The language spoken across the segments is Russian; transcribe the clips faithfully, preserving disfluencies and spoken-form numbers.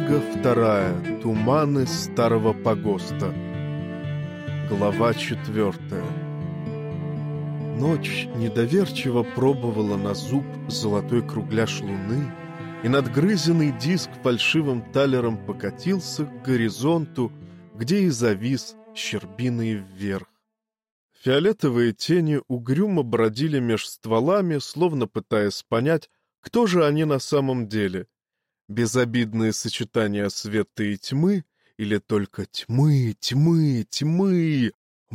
Книга вторая. Туманы старого погоста. Глава четвертая. Ночь недоверчиво пробовала на зуб золотой кругляш луны, и надгрызенный диск фальшивым талером покатился к горизонту, где и завис щербиной вверх. Фиолетовые тени угрюмо бродили меж стволами, словно пытаясь понять, кто же они на самом деле. Безобидные сочетания света и тьмы, или только тьмы, тьмы, тьмы,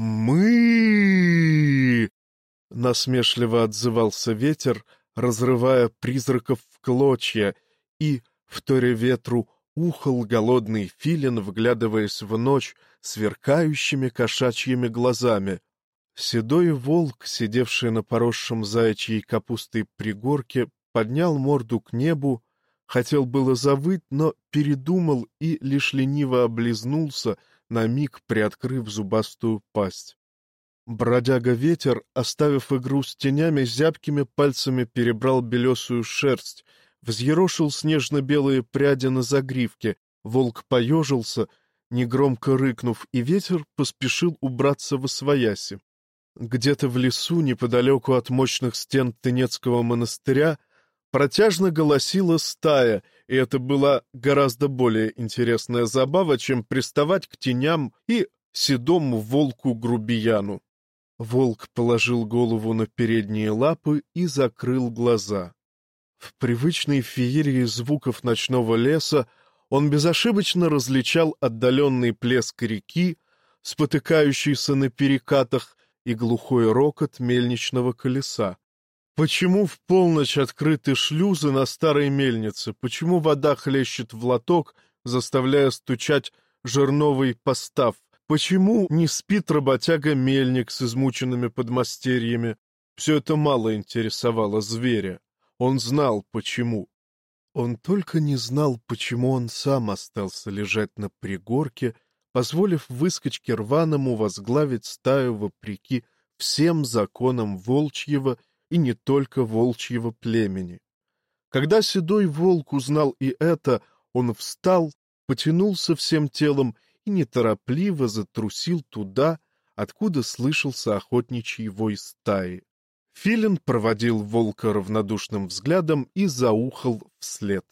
мы. Насмешливо отзывался ветер, разрывая призраков в клочья, и, вторя ветру, ухал голодный филин, вглядываясь в ночь сверкающими кошачьими глазами. Седой волк, сидевший на поросшем заячьей капустой пригорке, поднял морду к небу, хотел было завыть, но передумал и лишь лениво облизнулся, на миг приоткрыв зубастую пасть. Бродяга-ветер, оставив игру с тенями, зябкими пальцами перебрал белесую шерсть, взъерошил снежно-белые пряди на загривке, волк поежился, негромко рыкнув, и ветер поспешил убраться восвояси. Где-то в лесу, неподалеку от мощных стен Тынецкого монастыря, протяжно голосила стая, и это была гораздо более интересная забава, чем приставать к теням и седому волку-грубияну. Волк положил голову на передние лапы и закрыл глаза. В привычной феерии звуков ночного леса он безошибочно различал отдаленный плеск реки, спотыкающийся на перекатах, и глухой рокот мельничного колеса. Почему в полночь открыты шлюзы на старой мельнице? Почему вода хлещет в лоток, заставляя стучать жерновый постав? Почему не спит работяга-мельник с измученными подмастерьями? Все это мало интересовало зверя. Он знал, почему. Он только не знал, почему он сам остался лежать на пригорке, позволив выскочке рваному возглавить стаю вопреки всем законам волчьего и не только волчьего племени. Когда седой волк узнал и это, он встал, потянулся всем телом и неторопливо затрусил туда, откуда слышался охотничий вой стаи. Филин проводил волка равнодушным взглядом и заухал вслед.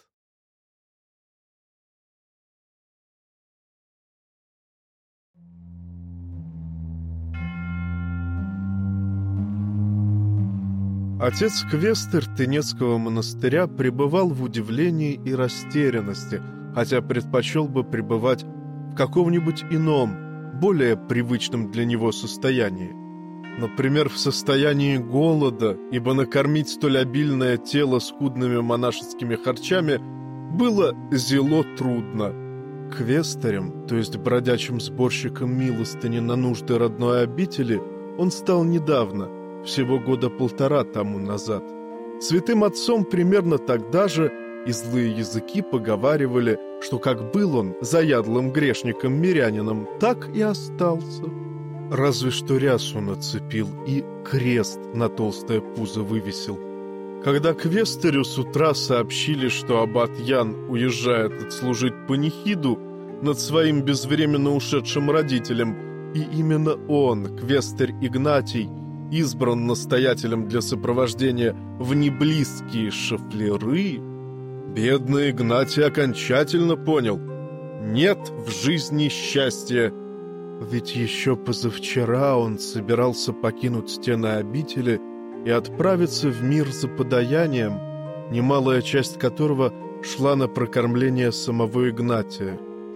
Отец Квестер Тынецкого монастыря пребывал в удивлении и растерянности, хотя предпочел бы пребывать в каком-нибудь ином, более привычном для него состоянии. Например, в состоянии голода, ибо накормить столь обильное тело скудными монашескими харчами было зело трудно. Квестерем, то есть бродячим сборщиком милостыни на нужды родной обители, он стал недавно, всего года полтора тому назад. Святым отцом примерно тогда же и злые языки поговаривали, что как был он заядлым грешником-мирянином, так и остался. Разве что рясу нацепил и крест на толстое пузо вывесил. Когда Квестерю с утра сообщили, что аббат Ян уезжает отслужить панихиду над своим безвременно ушедшим родителем, и именно он, Квестер Игнатий, избран настоятелем для сопровождения в неблизкие шафлеры, бедный Игнатий окончательно понял — нет в жизни счастья. Ведь еще позавчера он собирался покинуть стены обители и отправиться в мир за подаянием, немалая часть которого шла на прокормление самого Игнатия.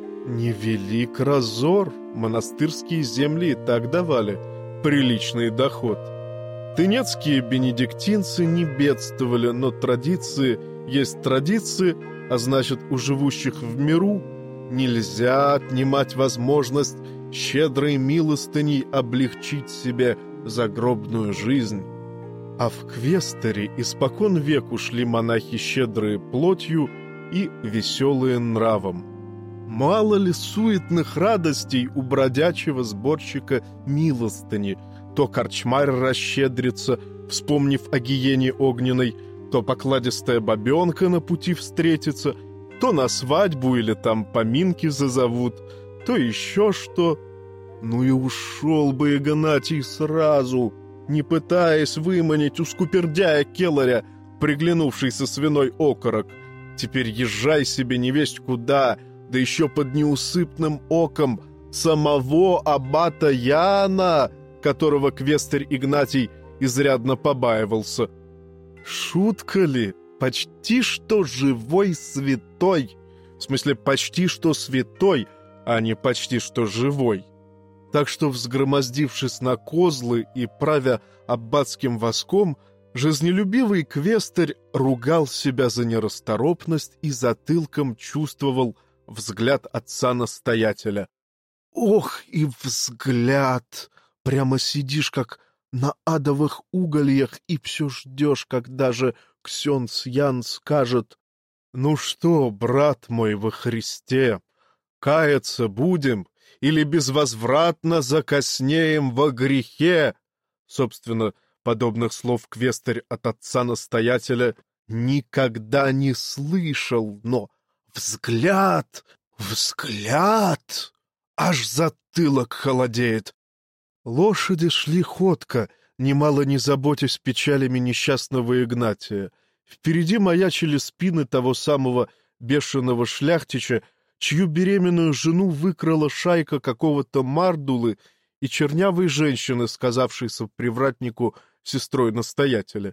Невелик разор, монастырские земли и так давали приличный доход. Тынецкие бенедиктинцы не бедствовали, но традиции есть традиции, а значит, у живущих в миру нельзя отнимать возможность щедрой милостыней облегчить себе загробную жизнь. А в Квестере испокон веку шли монахи щедрые плотью и веселые нравом. Мало ли суетных радостей у бродячего сборщика милостыни. То корчмарь расщедрится, вспомнив о гиене огненной, то покладистая бабенка на пути встретится, То на свадьбу или там поминки зазовут, то еще что. Ну и ушел бы Игнатий сразу, не пытаясь выманить у скупердяя Келаря приглянувшийся свиной окорок. Теперь езжай себе невесть куда, да еще под неусыпным оком самого аббата Яна, которого квестарь Игнатий изрядно побаивался. Шутка ли? Почти что живой святой. В смысле, почти что святой, а не почти что живой. Так что, взгромоздившись на козлы и правя аббатским воском, жизнелюбивый квестарь ругал себя за нерасторопность и затылком чувствовал взгляд отца-настоятеля. Ох, и взгляд! Прямо сидишь, как на адовых угольях, и все ждешь, когда же ксенц Ян скажет: «Ну что, брат мой во Христе, каяться будем или безвозвратно закоснеем во грехе?» Собственно, подобных слов квестарь от отца-настоятеля никогда не слышал, но взгляд, взгляд, аж затылок холодеет. Лошади шли ходко, немало не заботясь печалями несчастного Игнатия. Впереди маячили спины того самого бешеного шляхтича, чью беременную жену выкрала шайка какого-то мардулы и чернявой женщины, сказавшейся привратнику сестрой настоятеля.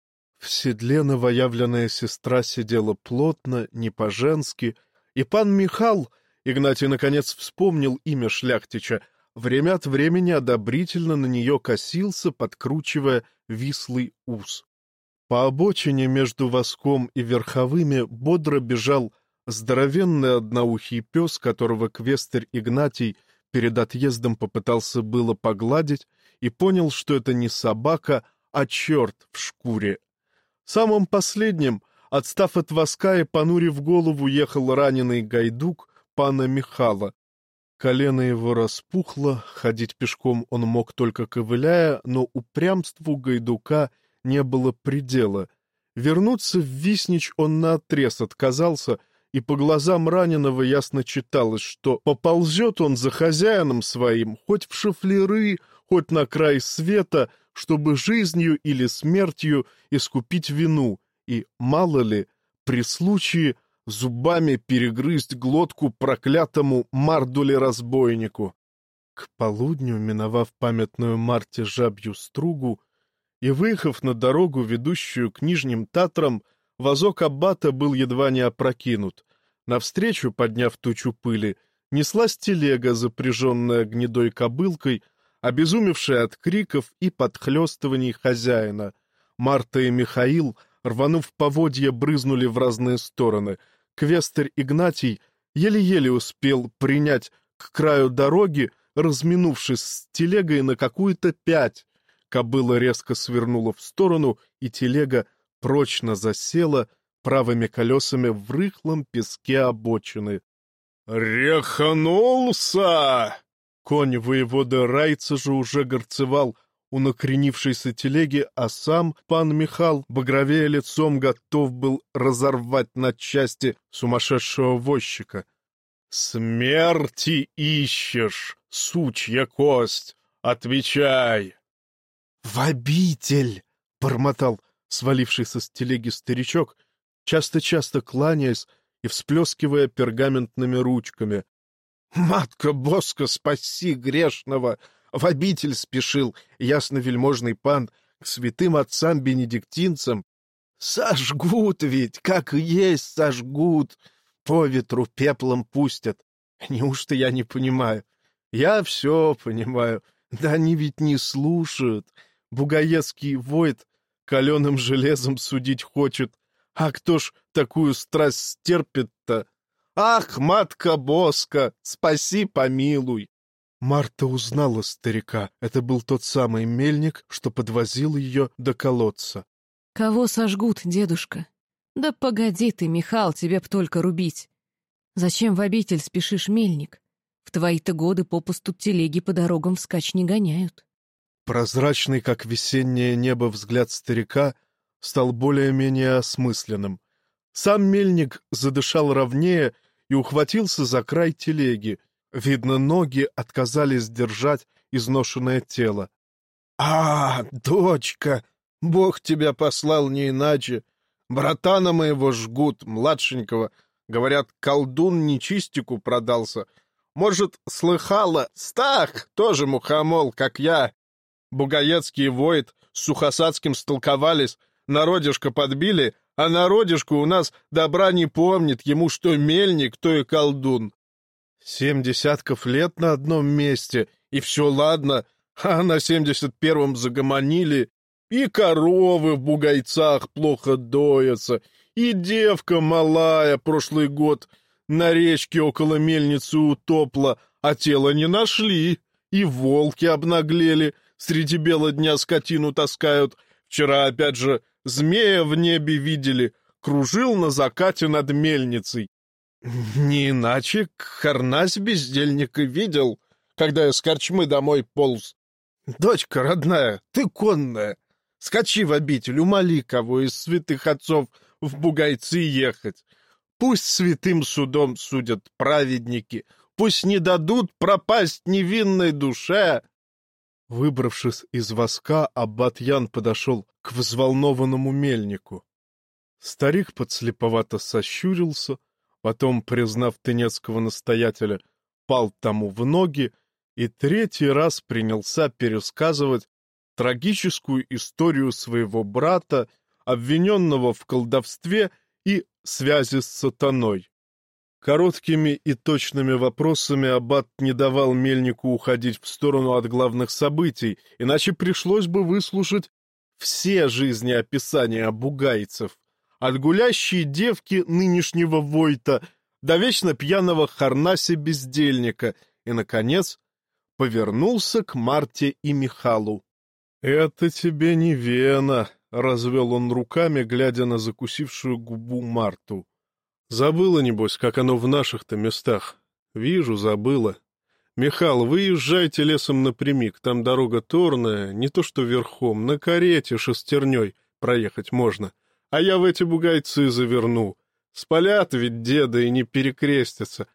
В седле новоявленная сестра сидела плотно, не по-женски, и пан Михал, Игнатий наконец вспомнил имя шляхтича, время от времени одобрительно на нее косился, подкручивая вислый ус. По обочине между воском и верховыми бодро бежал здоровенный одноухий пес, которого квестарь Игнатий перед отъездом попытался было погладить и понял, что это не собака, а черт в шкуре. Самым последним, отстав от воска и понурив голову, ехал раненый гайдук пана Михала. Колено его распухло, ходить пешком он мог только ковыляя, но упрямству гайдука не было предела. Вернуться в Виснич он наотрез отказался, и по глазам раненого ясно читалось, что поползет он за хозяином своим, хоть в шафляры, хоть на край света, чтобы жизнью или смертью искупить вину, и, мало ли, при случае зубами перегрызть глотку проклятому мардуле-разбойнику. К полудню, миновав памятную Марте жабью стругу и выехав на дорогу, ведущую к Нижним Татрам, возок аббата был едва не опрокинут. Навстречу, подняв тучу пыли, неслась телега, запряженная гнедой кобылкой, обезумевшая от криков и подхлёстываний хозяина. Марта и Михаил, рванув поводья, брызнули в разные стороны. Квестарь Игнатий еле-еле успел принять к краю дороги, разминувшись с телегой на какую-то пять. Кобыла резко свернула в сторону, и телега прочно засела правыми колесами в рыхлом песке обочины. «Реханулся!» Конь воевода Райца же уже горцевал у накренившейся телеги, а сам пан Михал, багровея лицом, готов был разорвать на части сумасшедшего возчика. «Смерти ищешь, сучья кость! Отвечай!» «В обитель!» — бормотал свалившийся с телеги старичок, часто-часто кланяясь и всплескивая пергаментными ручками. «Матка Боска, спаси грешного! В обитель спешил ясновельможный пан к святым отцам-бенедиктинцам. Сожгут ведь, как и есть сожгут, по ветру пеплом пустят. Неужто я не понимаю? Я все понимаю, да они ведь не слушают. Бугаецкий войт каленым железом судить хочет. А кто ж такую страсть стерпит-то? Ах, матка Боска, спаси, помилуй!» Марта узнала старика. Это был тот самый мельник, что подвозил ее до колодца. «Кого сожгут, дедушка? Да погоди ты, Михал, тебе б только рубить. Зачем в обитель спешишь, мельник? В твои-то годы попусту телеги по дорогам вскачь не гоняют». Прозрачный, как весеннее небо, взгляд старика стал более-менее осмысленным. Сам мельник задышал ровнее и ухватился за край телеги. Видно, ноги отказались держать изношенное тело. — А, дочка, Бог тебя послал не иначе. Братана моего жгут, младшенького. Говорят, колдун нечистику продался. Может, слыхала? Стах, тоже мухомол, как я. Бугаецкий воит с Сухосадским столковались, народишко подбили, а народишко у нас добра не помнит, ему что мельник, то и колдун. Семь десятков лет на одном месте, и все ладно, а на семьдесят первом загомонили, и коровы в бугайцах плохо доятся, и девка малая прошлый год на речке около мельницы утопла, а тело не нашли, и волки обнаглели, среди бела дня скотину таскают. Вчера опять же змея в небе видели, кружил на закате над мельницей. Не иначе Харнась бездельника видел, когда я с корчмы домой полз. Дочка родная, ты конная, скачи в обитель, умоли кого из святых отцов в Бугайцы ехать. Пусть святым судом судят праведники, пусть не дадут пропасть невинной душе. Выбравшись из воска, аббат Ян подошел к взволнованному мельнику. Старик подслеповато сощурился, потом, признав тынецкого настоятеля, пал тому в ноги и третий раз принялся пересказывать трагическую историю своего брата, обвиненного в колдовстве и связи с сатаной. Короткими и точными вопросами аббат не давал мельнику уходить в сторону от главных событий, иначе пришлось бы выслушать все жизнеописания бугайцев, от гулящей девки нынешнего войта до вечно пьяного Харнася-бездельника, и, наконец, повернулся к Марте и Михалу. — Это тебе не Вена, — развел он руками, глядя на закусившую губу Марту. — Забыла, небось, как оно в наших-то местах. Вижу, забыла. Михал, вы езжайте лесом напрямик, там дорога торная, не то что верхом, на карете шестерней проехать можно. А я в эти бугайцы заверну. Спалят ведь деда и не перекрестятся.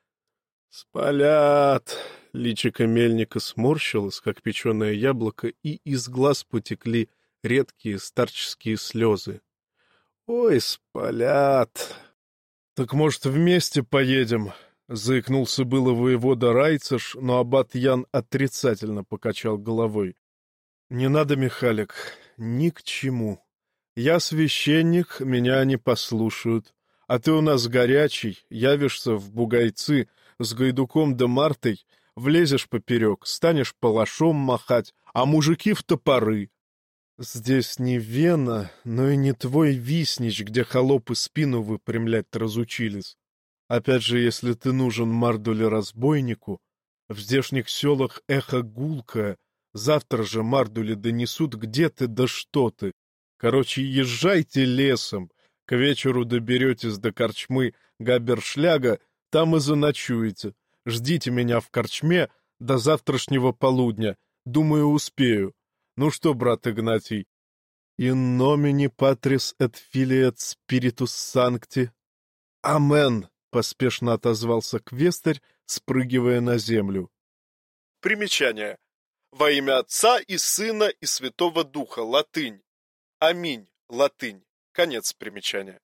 Спалят. Личико мельника сморщилось, как печеное яблоко, и из глаз потекли редкие старческие слезы. Ой, спалят. Так, может, вместе поедем? Заикнулся было воевода Райцеш, но аббат Ян отрицательно покачал головой. Не надо, Михалик, ни к чему. Я священник, меня не послушают. А ты у нас горячий, явишься в бугайцы с Гайдуком да Мартой, влезешь поперек, станешь палашом махать, а мужики в топоры. Здесь не Вена, но и не твой Виснич, где холопы спину выпрямлять разучились. Опять же, если ты нужен мардуле-разбойнику, в здешних селах эхо гулкое, завтра же мардули донесут, где ты да что ты. Короче, езжайте лесом, к вечеру доберетесь до корчмы Габершляга, там и заночуете. Ждите меня в корчме до завтрашнего полудня, думаю, успею. Ну что, брат Игнатий? In nomine Patris et Filii et Spiritus Sancti. Амен, поспешно отозвался квестарь, спрыгивая на землю. Примечание. Во имя Отца и Сына и Святого Духа. Латынь. Аминь. Латынь. Конец примечания.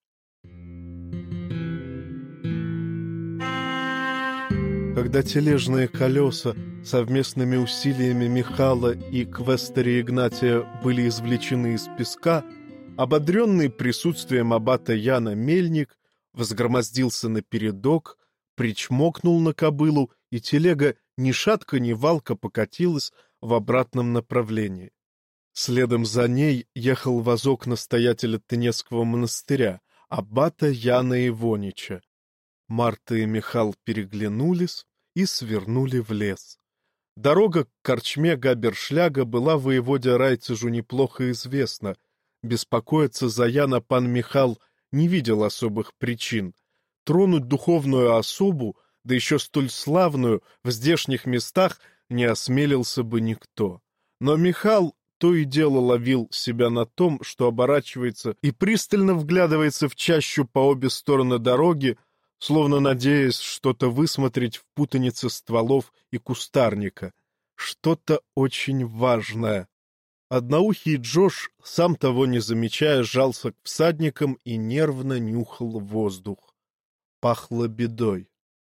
Когда тележные колеса совместными усилиями Михала и квестаря Игнатия были извлечены из песка, ободренный присутствием аббата Яна мельник взгромоздился на передок, причмокнул на кобылу, и телега ни шатко ни валко покатилась в обратном направлении. Следом за ней ехал возок настоятеля Тынецкого монастыря, аббата Яна Ивонича. Марта и Михал переглянулись и свернули в лес. Дорога к корчме Габершляга была воеводе Райцежу неплохо известна. Беспокоиться за Яна пан Михал не видел особых причин. Тронуть духовную особу, да еще столь славную, в здешних местах не осмелился бы никто. Но Михал то и дело ловил себя на том, что оборачивается и пристально вглядывается в чащу по обе стороны дороги, словно надеясь что-то высмотреть в путанице стволов и кустарника. Что-то очень важное. Одноухий Джош, сам того не замечая, жался к всадникам и нервно нюхал воздух. Пахло бедой.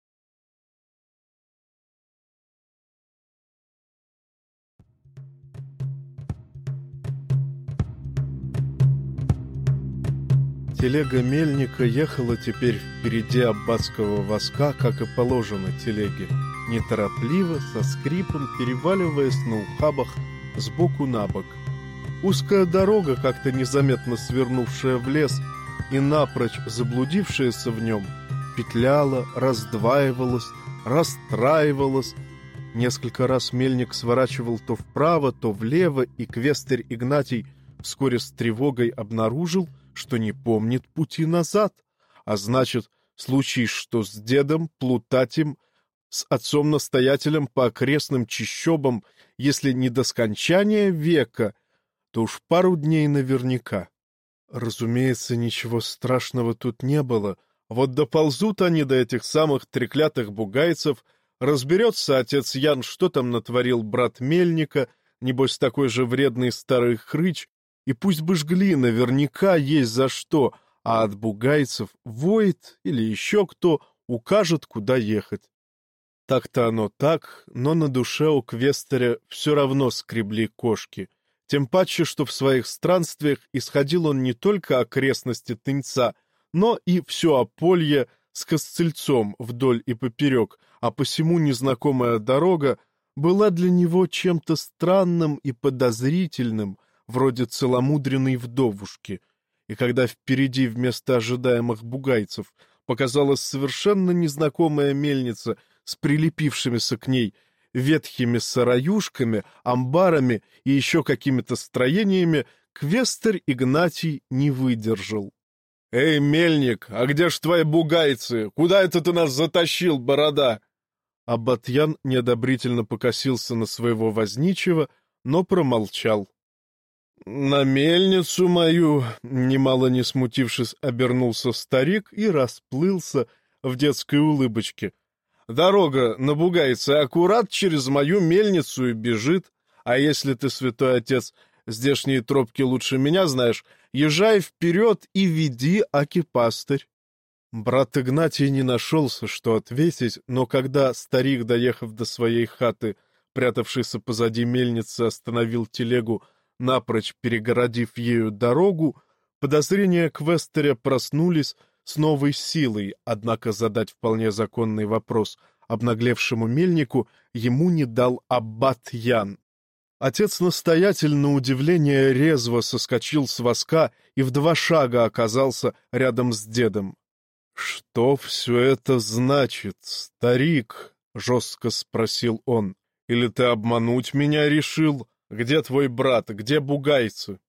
Телега мельника ехала теперь впереди аббатского воска, как и положено телеге, неторопливо, со скрипом переваливаясь на ухабах сбоку на бок. Узкая дорога, как-то незаметно свернувшая в лес и напрочь заблудившаяся в нем, петляла, раздваивалась, расстраивалась. Несколько раз мельник сворачивал то вправо, то влево, и квестер Игнатий вскоре с тревогой обнаружил, что не помнит пути назад, а значит, случись что с дедом, плутать им, с отцом-настоятелем по окрестным чащобам, если не до скончания века, то уж пару дней наверняка. Разумеется, ничего страшного тут не было. Вот доползут они до этих самых треклятых бугайцев, разберется отец Ян, что там натворил брат мельника, небось такой же вредный старый хрыч, и пусть бы жгли, наверняка есть за что, а от бугайцев воет или еще кто укажет, куда ехать. Так-то оно так, но на душе у квестаря все равно скребли кошки. Тем паче, что в своих странствиях исходил он не только окрестности Тынца, но и все Аполье с Косцельцом вдоль и поперек, а посему незнакомая дорога была для него чем-то странным и подозрительным, вроде целомудренной вдовушки. И когда впереди вместо ожидаемых бугайцев показалась совершенно незнакомая мельница с прилепившимися к ней ветхими сараюшками, амбарами и еще какими-то строениями, квестер Игнатий не выдержал. — Эй, мельник, а где ж твои бугайцы? Куда это ты нас затащил, борода? Аббат Ян неодобрительно покосился на своего возничего, но промолчал. — На мельницу мою, немало не смутившись, обернулся старик и расплылся в детской улыбочке. Дорога на бугайце аккурат через мою мельницу и бежит, а если ты, святой отец, здешние тропки лучше меня знаешь, езжай вперед и веди, аки пастырь. Брат Игнатий не нашелся, что ответить, но когда старик, доехав до своей хаты, прятавшийся позади мельницы, остановил телегу, напрочь перегородив ею дорогу, подозрения квестаря проснулись с новой силой, однако задать вполне законный вопрос обнаглевшему мельнику ему не дал аббат Ян. Отец-настоятель, на удивление, резво соскочил с воска и в два шага оказался рядом с дедом. — Что все это значит, старик? — жестко спросил он. — Или ты обмануть меня решил? Где твой брат, где бугайцы?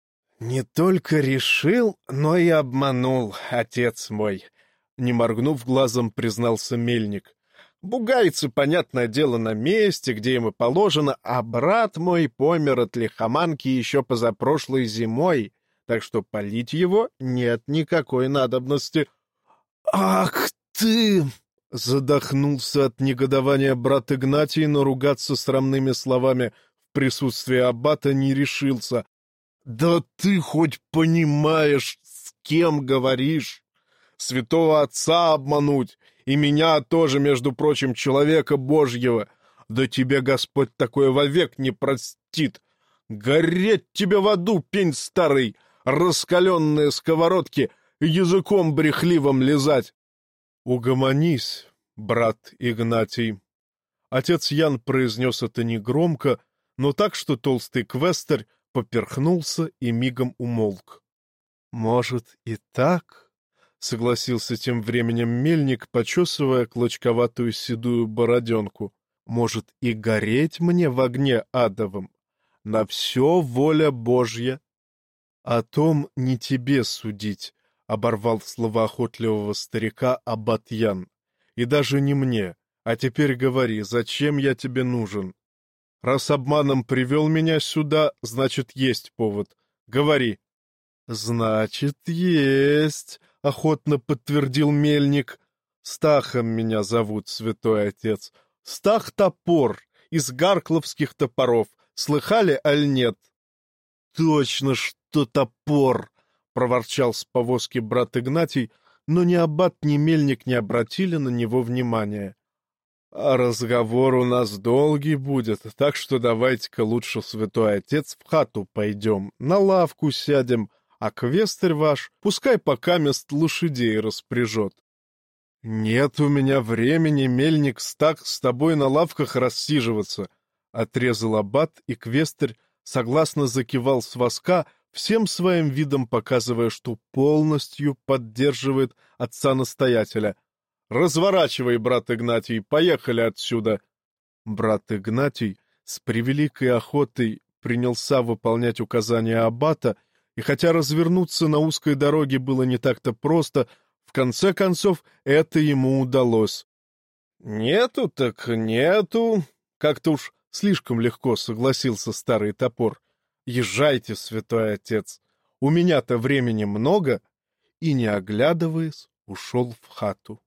— Не только решил, но и обманул, отец мой, — не моргнув глазом, признался мельник. — Бугайцы, понятное дело, на месте, где им и положено, а брат мой помер от лихоманки еще позапрошлой зимой, так что полить его нет никакой надобности. — Ах ты! — задохнулся от негодования брат Игнатий, но ругаться срамными словами в присутствии аббата не решился. «Да ты хоть понимаешь, с кем говоришь? Святого отца обмануть, и меня тоже, между прочим, человека Божьего. Да тебе Господь такое вовек не простит. Гореть тебе в аду, пень старый, раскаленные сковородки, языком брехливым лизать!» «Угомонись, брат Игнатий!» Отец Ян произнес это негромко, но так, что толстый квестарь поперхнулся и мигом умолк. — Может, и так? — согласился тем временем мельник, почесывая клочковатую седую бороденку. — Может, и гореть мне в огне адовом? На все воля Божья. — О том не тебе судить, — оборвал слова охотливого старика аббат Ян. — И даже не мне. А теперь говори, зачем я тебе нужен? Раз обманом привел меня сюда, значит, есть повод. Говори». «Значит, есть», — охотно подтвердил мельник. «Стахом меня зовут, святой отец. Стах Топор, из гаркловских топоров. Слыхали, аль нет?» «Точно, что Топор», — проворчал с повозки брат Игнатий, но ни аббат, ни мельник не обратили на него внимания. «А разговор у нас долгий будет, так что давайте-ка лучше, святой отец, в хату пойдем, на лавку сядем, а квестырь ваш пускай покамест лошадей распряжет». «Нет у меня времени, мельник, Стах, с тобой на лавках рассиживаться», — отрезал аббат, и квестырь согласно закивал с воска, всем своим видом показывая, что полностью поддерживает отца-настоятеля. «Разворачивай, брат Игнатий, поехали отсюда!» Брат Игнатий с превеликой охотой принялся выполнять указания аббата, и хотя развернуться на узкой дороге было не так-то просто, в конце концов это ему удалось. «Нету так нету», — как-то уж слишком легко согласился старый Топор. «Езжайте, святой отец, у меня-то времени много», и, не оглядываясь, ушел в хату.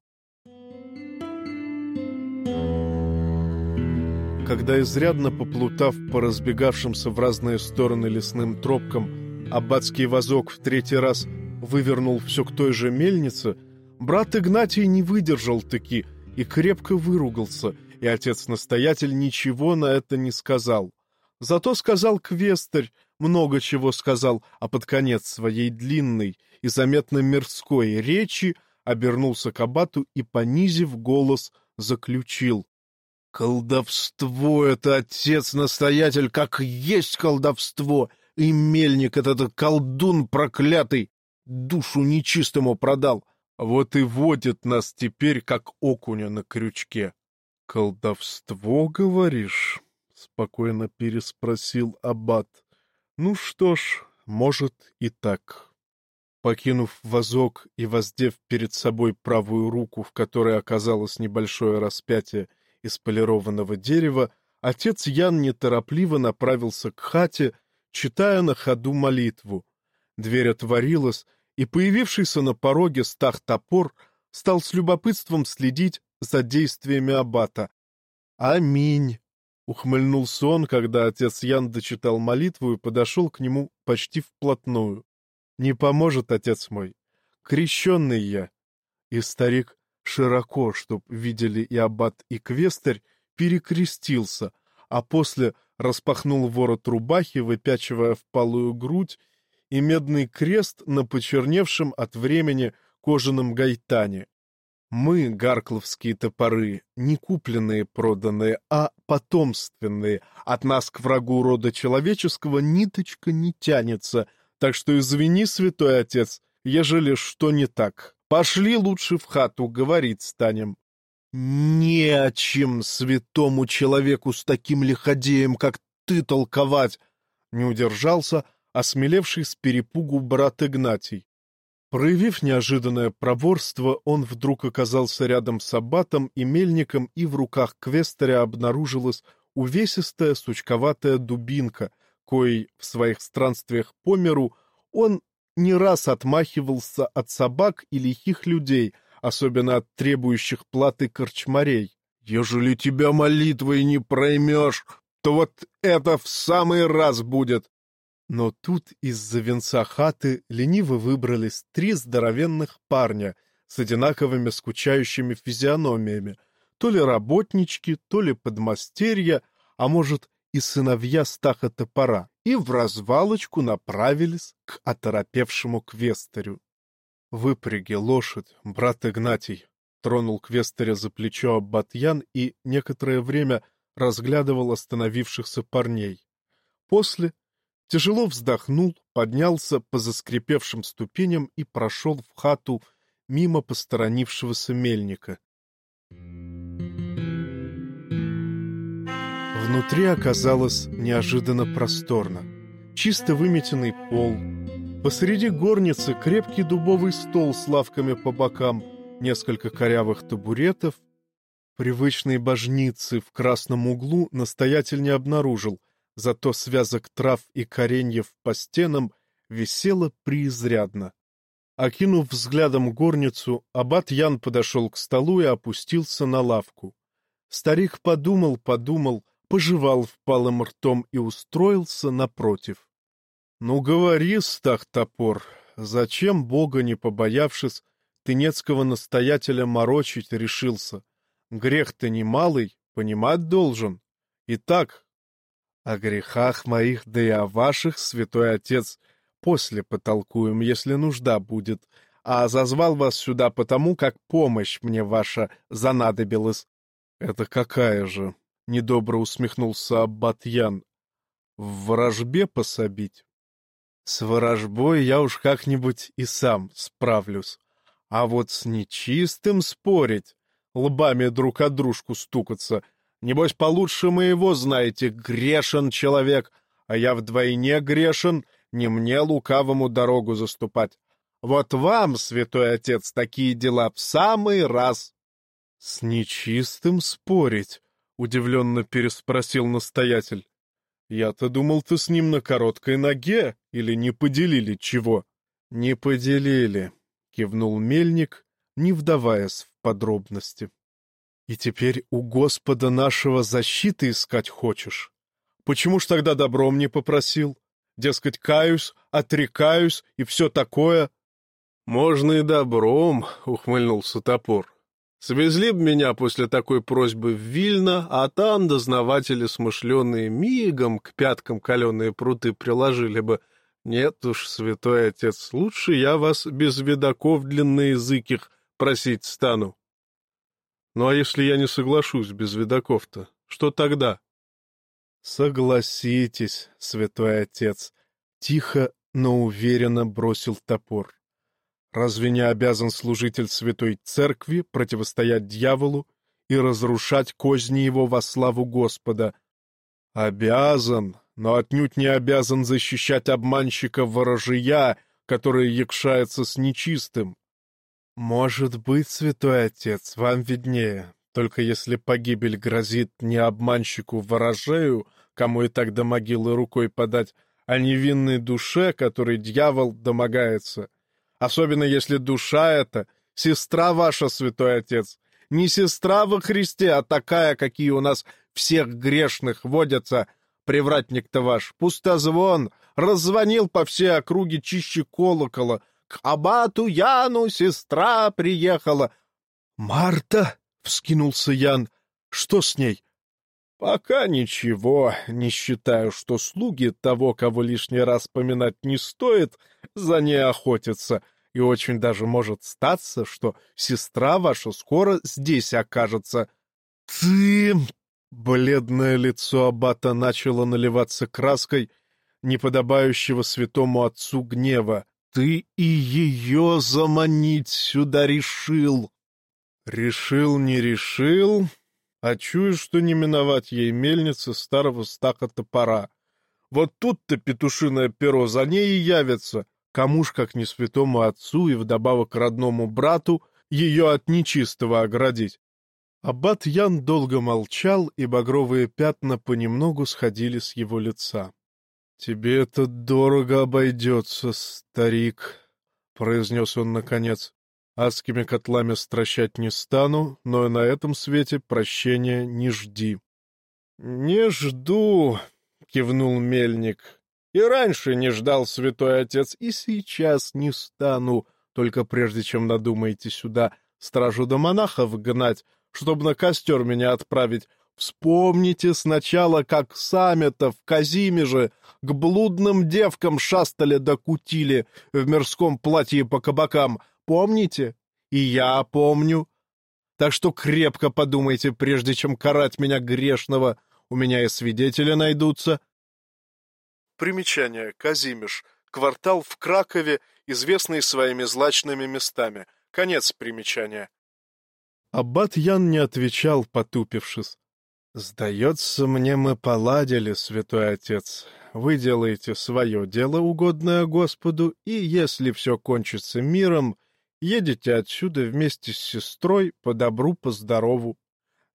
Когда, изрядно поплутав по разбегавшимся в разные стороны лесным тропкам, аббатский вазок в третий раз вывернул все к той же мельнице, брат Игнатий не выдержал-таки и крепко выругался, и отец-настоятель ничего на это не сказал. Зато сказал квестырь, много чего сказал, а под конец своей длинной и заметно мирской речи обернулся к аббату и, понизив голос, заключил: «Колдовство это, отец-настоятель, как есть колдовство, и мельник этот колдун проклятый душу нечистому продал, вот и водит нас теперь, как окуня на крючке». «Колдовство, говоришь?» — спокойно переспросил аббат. «Ну что ж, может и так». Покинув вазок и воздев перед собой правую руку, в которой оказалось небольшое распятие из полированного дерева, отец Ян неторопливо направился к хате, читая на ходу молитву. Дверь отворилась, и появившийся на пороге Стах Топор стал с любопытством следить за действиями аббата. «Аминь!» — ухмыльнулся он, когда отец Ян дочитал молитву и подошел к нему почти вплотную. «Не поможет, отец мой, крещенный я». И старик широко, чтоб видели и аббат, и квестырь, перекрестился, а после распахнул ворот рубахи, выпячивая впалую грудь, и медный крест на почерневшем от времени кожаном гайтане. Мы, гаркловские топоры, не купленные, проданные, а потомственные. От нас к врагу рода человеческого ниточка не тянется, так что извини, святой отец, ежели что не так. Пошли лучше в хату, говорить станем. Не о чем святому человеку с таким лиходеем, как ты, толковать, не удержался осмелевший с перепугу брат Игнатий. Проявив неожиданное проворство, он вдруг оказался рядом с аббатом и мельником, и в руках квестаря обнаружилась увесистая сучковатая дубинка, коей в своих странствиях по миру он не раз отмахивался от собак и лихих людей, особенно от требующих платы корчмарей. «Ежели тебя молитвой не проймешь, то вот это в самый раз будет!» Но тут из-за венца хаты лениво выбрались три здоровенных парня с одинаковыми скучающими физиономиями, то ли работнички, то ли подмастерья, а может и сыновья Стаха Топора, и в развалочку направились к оторопевшему квестарю. «Выпряги лошадь, брат Игнатий», — тронул квестаря за плечо аббат Ян и некоторое время разглядывал остановившихся парней. После тяжело вздохнул, поднялся по заскрипевшим ступеням и прошел в хату мимо посторонившегося мельника. Внутри оказалось неожиданно просторно. Чисто выметенный пол. Посреди горницы крепкий дубовый стол с лавками по бокам, несколько корявых табуретов. Привычной божницы в красном углу настоятель не обнаружил, зато связок трав и кореньев по стенам висело преизрядно. Окинув взглядом горницу, аббат Ян подошел к столу и опустился на лавку. Старик подумал-подумал, пожевал впалым ртом и устроился напротив. — Ну, говори, Стах-топор, зачем, Бога не побоявшись, тынецкого настоятеля морочить решился? Грех-то немалый, понимать должен. Итак, о грехах моих, да и о ваших, святой отец, после потолкуем, если нужда будет, а зазвал вас сюда потому, как помощь мне ваша занадобилась. — Это какая же? — недобро усмехнулся аббат Ян. — В ворожбе пособить? — С ворожбой я уж как-нибудь и сам справлюсь. А вот с нечистым спорить, лбами друг о дружку стукаться, небось получше моего знаете, грешен человек, а я вдвойне грешен, не мне лукавому дорогу заступать. Вот вам, святой отец, такие дела в самый раз. — С нечистым спорить? — удивленно переспросил настоятель. — Я-то думал, ты с ним на короткой ноге или не поделили чего? — Не поделили, — кивнул мельник, не вдаваясь в подробности. — И теперь у Господа нашего защиты искать хочешь? Почему ж тогда добром не попросил? Дескать, каюсь, отрекаюсь и все такое. — Можно и добром, — ухмыльнулся топор. Свезли б меня после такой просьбы в Вильно, а там дознаватели смышленые мигом к пяткам каленые пруты приложили бы. Нет уж, святой отец, лучше я вас без видаков длинноязыких просить стану. Ну а если я не соглашусь без видаков-то, что тогда? Согласитесь, святой отец, тихо, но уверенно бросил топор. Разве не обязан служитель святой церкви противостоять дьяволу и разрушать козни его во славу Господа? Обязан, но отнюдь не обязан защищать обманщика-ворожия, который якшается с нечистым. Может быть, святой отец, вам виднее, только если погибель грозит не обманщику-ворожею, кому и так до могилы рукой подать, а невинной душе, которой дьявол домогается. Особенно если душа эта — сестра ваша, святой отец. Не сестра во Христе, а такая, какие у нас всех грешных водятся. Привратник-то ваш, пустозвон, раззвонил по всей округе чище колокола. К аббату Яну сестра приехала. — Марта! — вскинулся Ян. — Что с ней? — Пока ничего, не считаю, что слуги того, кого лишний раз поминать не стоит, за ней охотятся, и очень даже может статься, что сестра ваша скоро здесь окажется. — Ты... Бледное лицо аббата начало наливаться краской неподобающего святому отцу гнева. — Ты и ее заманить сюда решил. — Решил, не решил, а чую, что не миновать ей мельницы старого Стаха-топора. Вот тут-то петушиное перо за ней и явится. Кому ж, как не святому отцу и вдобавок родному брату, ее от нечистого оградить? Аббат Ян долго молчал, и багровые пятна понемногу сходили с его лица. — Тебе это дорого обойдется, старик, — произнес он наконец. — Адскими котлами стращать не стану, но и на этом свете прощения не жди. — Не жду, — кивнул мельник. — И раньше не ждал, святой отец, и сейчас не стану, только прежде чем надумаете сюда стражу да монахов гнать, чтобы на костер меня отправить, вспомните сначала, как сами-то в Казимеже к блудным девкам шастали да кутили в мирском платье по кабакам. Помните? И я помню. Так что крепко подумайте, прежде чем карать меня грешного. У меня и свидетели найдутся. Примечание. Казимеш. Квартал в Кракове, известный своими злачными местами. Конец примечания. Аббат Ян не отвечал, потупившись. — Сдается мне, мы поладили, святой отец. Вы делаете свое дело, угодное Господу, и, если все кончится миром, едете отсюда вместе с сестрой по добру, по здорову.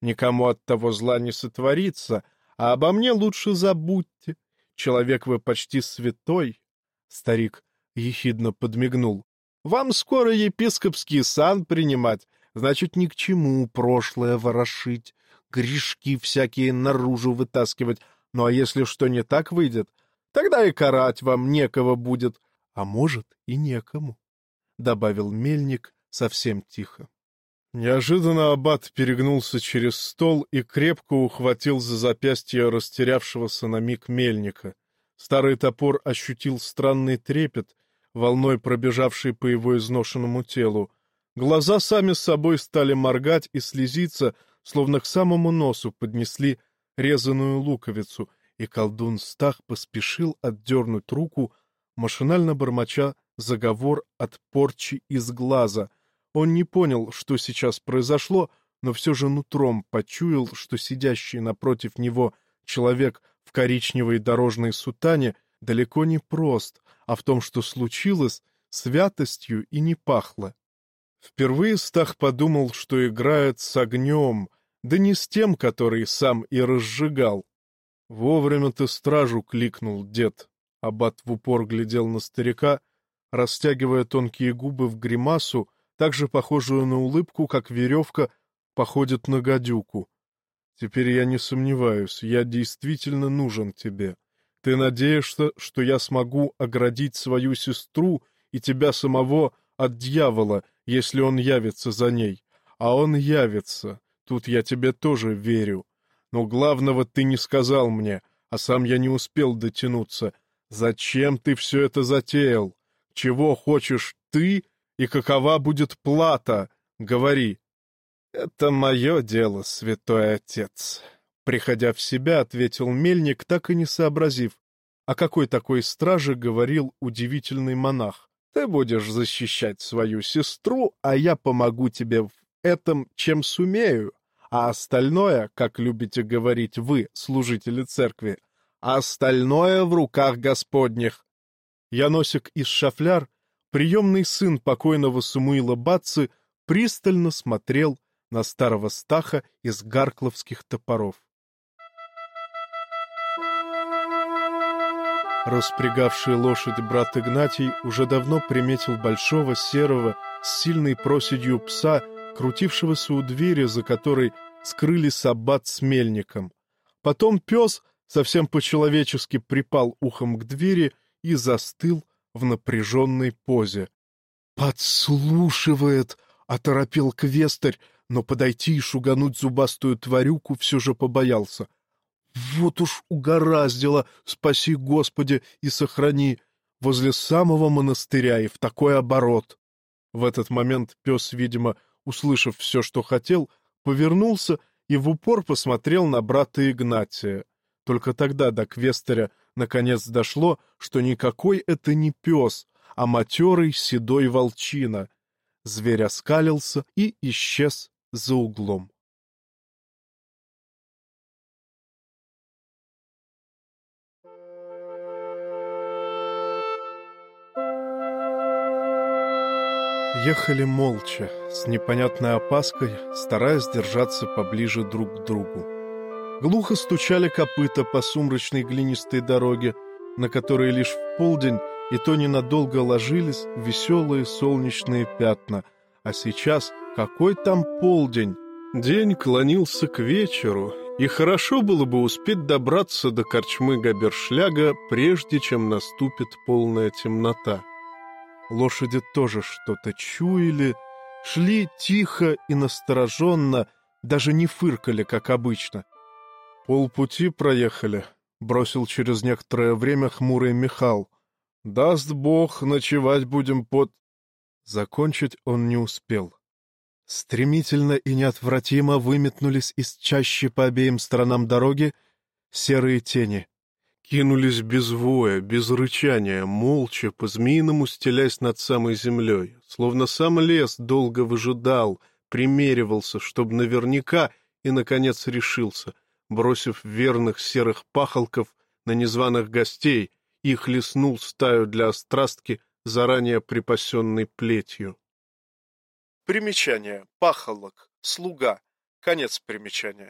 Никому от того зла не сотворится, а обо мне лучше забудьте. Человек вы почти святой. Старик ехидно подмигнул. Вам скоро епископский сан принимать, значит, ни к чему прошлое ворошить, грешки всякие наружу вытаскивать. Ну а если что не так выйдет, тогда и карать вам некого будет, а может и некому, — добавил мельник совсем тихо. Неожиданно аббат перегнулся через стол и крепко ухватил за запястье растерявшегося на миг мельника. Старый топор ощутил странный трепет, волной пробежавший по его изношенному телу. Глаза сами с собой стали моргать и слезиться, словно к самому носу поднесли резаную луковицу, и колдун Стах поспешил отдернуть руку, машинально бормоча заговор от порчи из глаза. Он не понял, что сейчас произошло, но все же нутром почуял, что сидящий напротив него человек в коричневой дорожной сутане далеко не прост, а в том, что случилось, святостью и не пахло. Впервые Стах подумал, что играет с огнем, да не с тем, который сам и разжигал. Вовремя ты стражу кликнул, дед. Аббат в упор глядел на старика, растягивая тонкие губы в гримасу, так же похожую на улыбку, как веревка походит на гадюку. Теперь я не сомневаюсь, я действительно нужен тебе. Ты надеешься, что я смогу оградить свою сестру и тебя самого от дьявола, если он явится за ней. А он явится, тут я тебе тоже верю. Но главного ты не сказал мне, а сам я не успел дотянуться. Зачем ты все это затеял? Чего хочешь ты и какова будет плата? Говори. Это мое дело, святой отец. Приходя в себя, ответил мельник, так и не сообразив, о какой такой страже говорил удивительный монах. Ты будешь защищать свою сестру, а я помогу тебе в этом, чем сумею. А остальное, как любите говорить вы, служители церкви, остальное в руках Господних. Яносик из Шафляр, приемный сын покойного Самуила Бацци, пристально смотрел на старого Стаха из гаркловских топоров. Распрягавший лошадь брат Игнатий уже давно приметил большого серого с сильной проседью пса, крутившегося у двери, за которой скрылись аббат с мельником. Потом пес совсем по-человечески припал ухом к двери и застыл в напряженной позе. «Подслушивает!» — оторопел квестарь, но подойти и шугануть зубастую тварюку все же побоялся. «Вот уж угораздило, спаси Господи и сохрани, возле самого монастыря и в такой оборот!» В этот момент пес, видимо, услышав все, что хотел, повернулся и в упор посмотрел на брата Игнатия. Только тогда до квестаря наконец дошло, что никакой это не пес, а матерый седой волчина. Зверь оскалился и исчез за углом. Ехали молча, с непонятной опаской, стараясь держаться поближе друг к другу. Глухо стучали копыта по сумрачной глинистой дороге, на которой лишь в полдень и то ненадолго ложились веселые солнечные пятна. А сейчас какой там полдень? День клонился к вечеру, и хорошо было бы успеть добраться до корчмы Габершляга, прежде чем наступит полная темнота. Лошади тоже что-то чуяли, шли тихо и настороженно, даже не фыркали, как обычно. «Полпути проехали», — бросил через некоторое время хмурый Михал. «Даст Бог, ночевать будем под...» Закончить он не успел. Стремительно и неотвратимо выметнулись из чащи по обеим сторонам дороги серые тени. Кинулись без воя, без рычания, молча, по-змеиному стелясь над самой землей, словно сам лес долго выжидал, примеривался, чтобы наверняка, и, наконец, решился, бросив верных серых пахалков на незваных гостей, и хлестнул стаю для острастки заранее припасенной плетью. Примечание. Пахалок. Слуга. Конец примечания.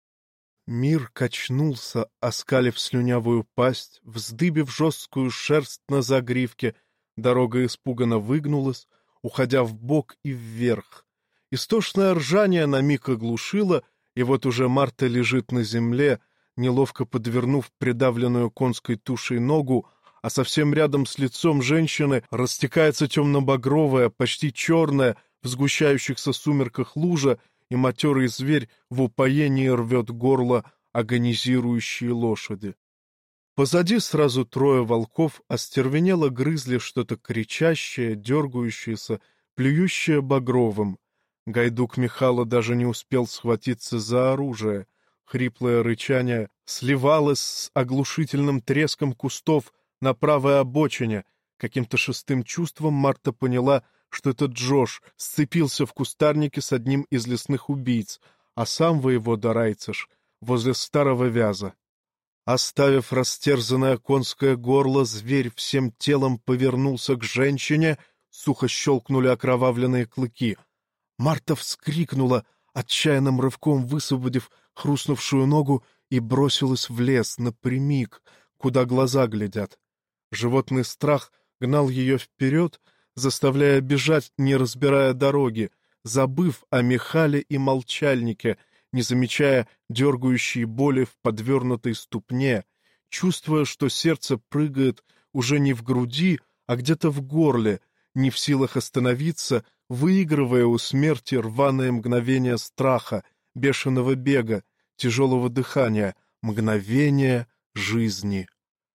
Мир качнулся, оскалив слюнявую пасть, вздыбив жесткую шерсть на загривке, дорога испуганно выгнулась, уходя вбок и вверх. Истошное ржание на миг оглушило, и вот уже Марта лежит на земле, неловко подвернув придавленную конской тушей ногу, а совсем рядом с лицом женщины растекается темно-багровая, почти черная, в сгущающихся сумерках лужа, и матерый зверь в упоении рвет горло агонизирующей лошади. Позади сразу трое волков остервенело грызли что-то кричащее, дергающееся, плюющее багровым. Гайдук Михала даже не успел схватиться за оружие. Хриплое рычание сливалось с оглушительным треском кустов на правой обочине. Каким-то шестым чувством Марта поняла, что это Джош сцепился в кустарнике с одним из лесных убийц, а сам воевода Райцеш возле старого вяза. Оставив растерзанное конское горло, зверь всем телом повернулся к женщине, сухо щелкнули окровавленные клыки. Марта вскрикнула, отчаянным рывком высвободив хрустнувшую ногу, и бросилась в лес напрямик, куда глаза глядят. Животный страх гнал ее вперед, заставляя бежать, не разбирая дороги, забыв о Михале и молчальнике, не замечая дергающей боли в подвернутой ступне, чувствуя, что сердце прыгает уже не в груди, а где-то в горле, не в силах остановиться, выигрывая у смерти рваное мгновение страха, бешеного бега, тяжелого дыхания, мгновение жизни.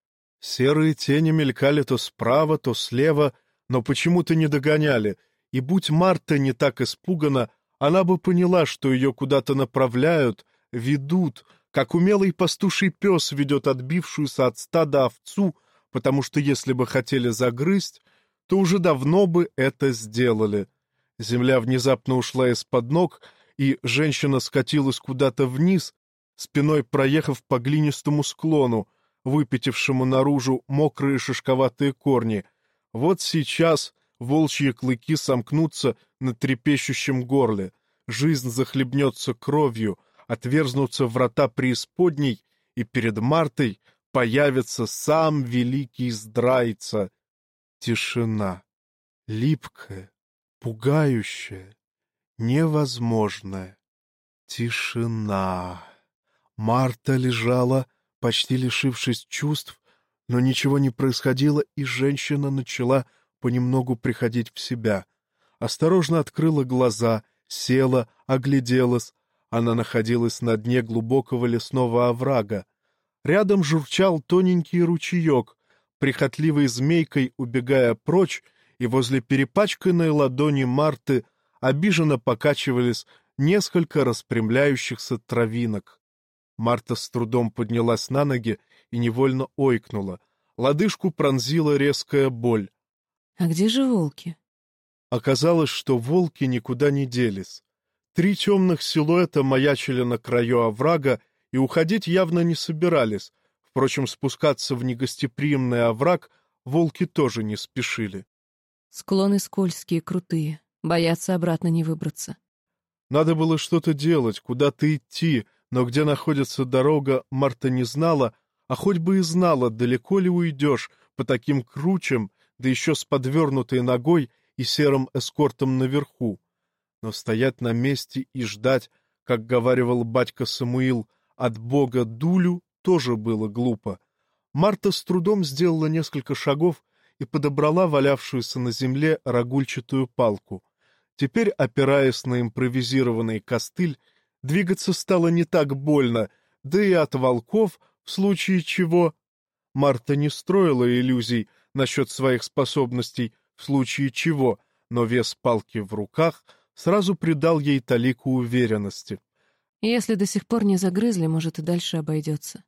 Серые тени мелькали то справа, то слева, но почему-то не догоняли, и будь Марта не так испугана, она бы поняла, что ее куда-то направляют, ведут, как умелый пастуший пес ведет отбившуюся от стада овцу, потому что если бы хотели загрызть, то уже давно бы это сделали. Земля внезапно ушла из-под ног, и женщина скатилась куда-то вниз, спиной проехав по глинистому склону, выпятившему наружу мокрые шишковатые корни. Вот сейчас волчьи клыки сомкнутся на трепещущем горле, жизнь захлебнется кровью, отверзнутся врата преисподней, и перед Мартой появится сам великий здрайца. Тишина, липкая, пугающая, невозможная. Тишина. Марта лежала, почти лишившись чувств, но ничего не происходило, и женщина начала понемногу приходить в себя. Осторожно открыла глаза, села, огляделась. Она находилась на дне глубокого лесного оврага. Рядом журчал тоненький ручеек, прихотливой змейкой убегая прочь, и возле перепачканной ладони Марты обиженно покачивались несколько распрямляющихся травинок. Марта с трудом поднялась на ноги и невольно ойкнула. Лодыжку пронзила резкая боль. — А где же волки? Оказалось, что волки никуда не делись. Три темных силуэта маячили на краю оврага и уходить явно не собирались. Впрочем, спускаться в негостеприимный овраг волки тоже не спешили. Склоны скользкие, крутые. Боятся обратно не выбраться. Надо было что-то делать, куда-то идти, но где находится дорога, Марта не знала, а хоть бы и знала, далеко ли уйдешь по таким кручам, да еще с подвернутой ногой и серым эскортом наверху. Но стоять на месте и ждать, как говаривал батька Самуил, от Бога дулю тоже было глупо. Марта с трудом сделала несколько шагов и подобрала валявшуюся на земле рогульчатую палку. Теперь, опираясь на импровизированный костыль, двигаться стало не так больно, да и от волков, в случае чего... Марта не строила иллюзий насчет своих способностей, в случае чего, но вес палки в руках сразу придал ей талику уверенности. Если до сих пор не загрызли, может, и дальше обойдется.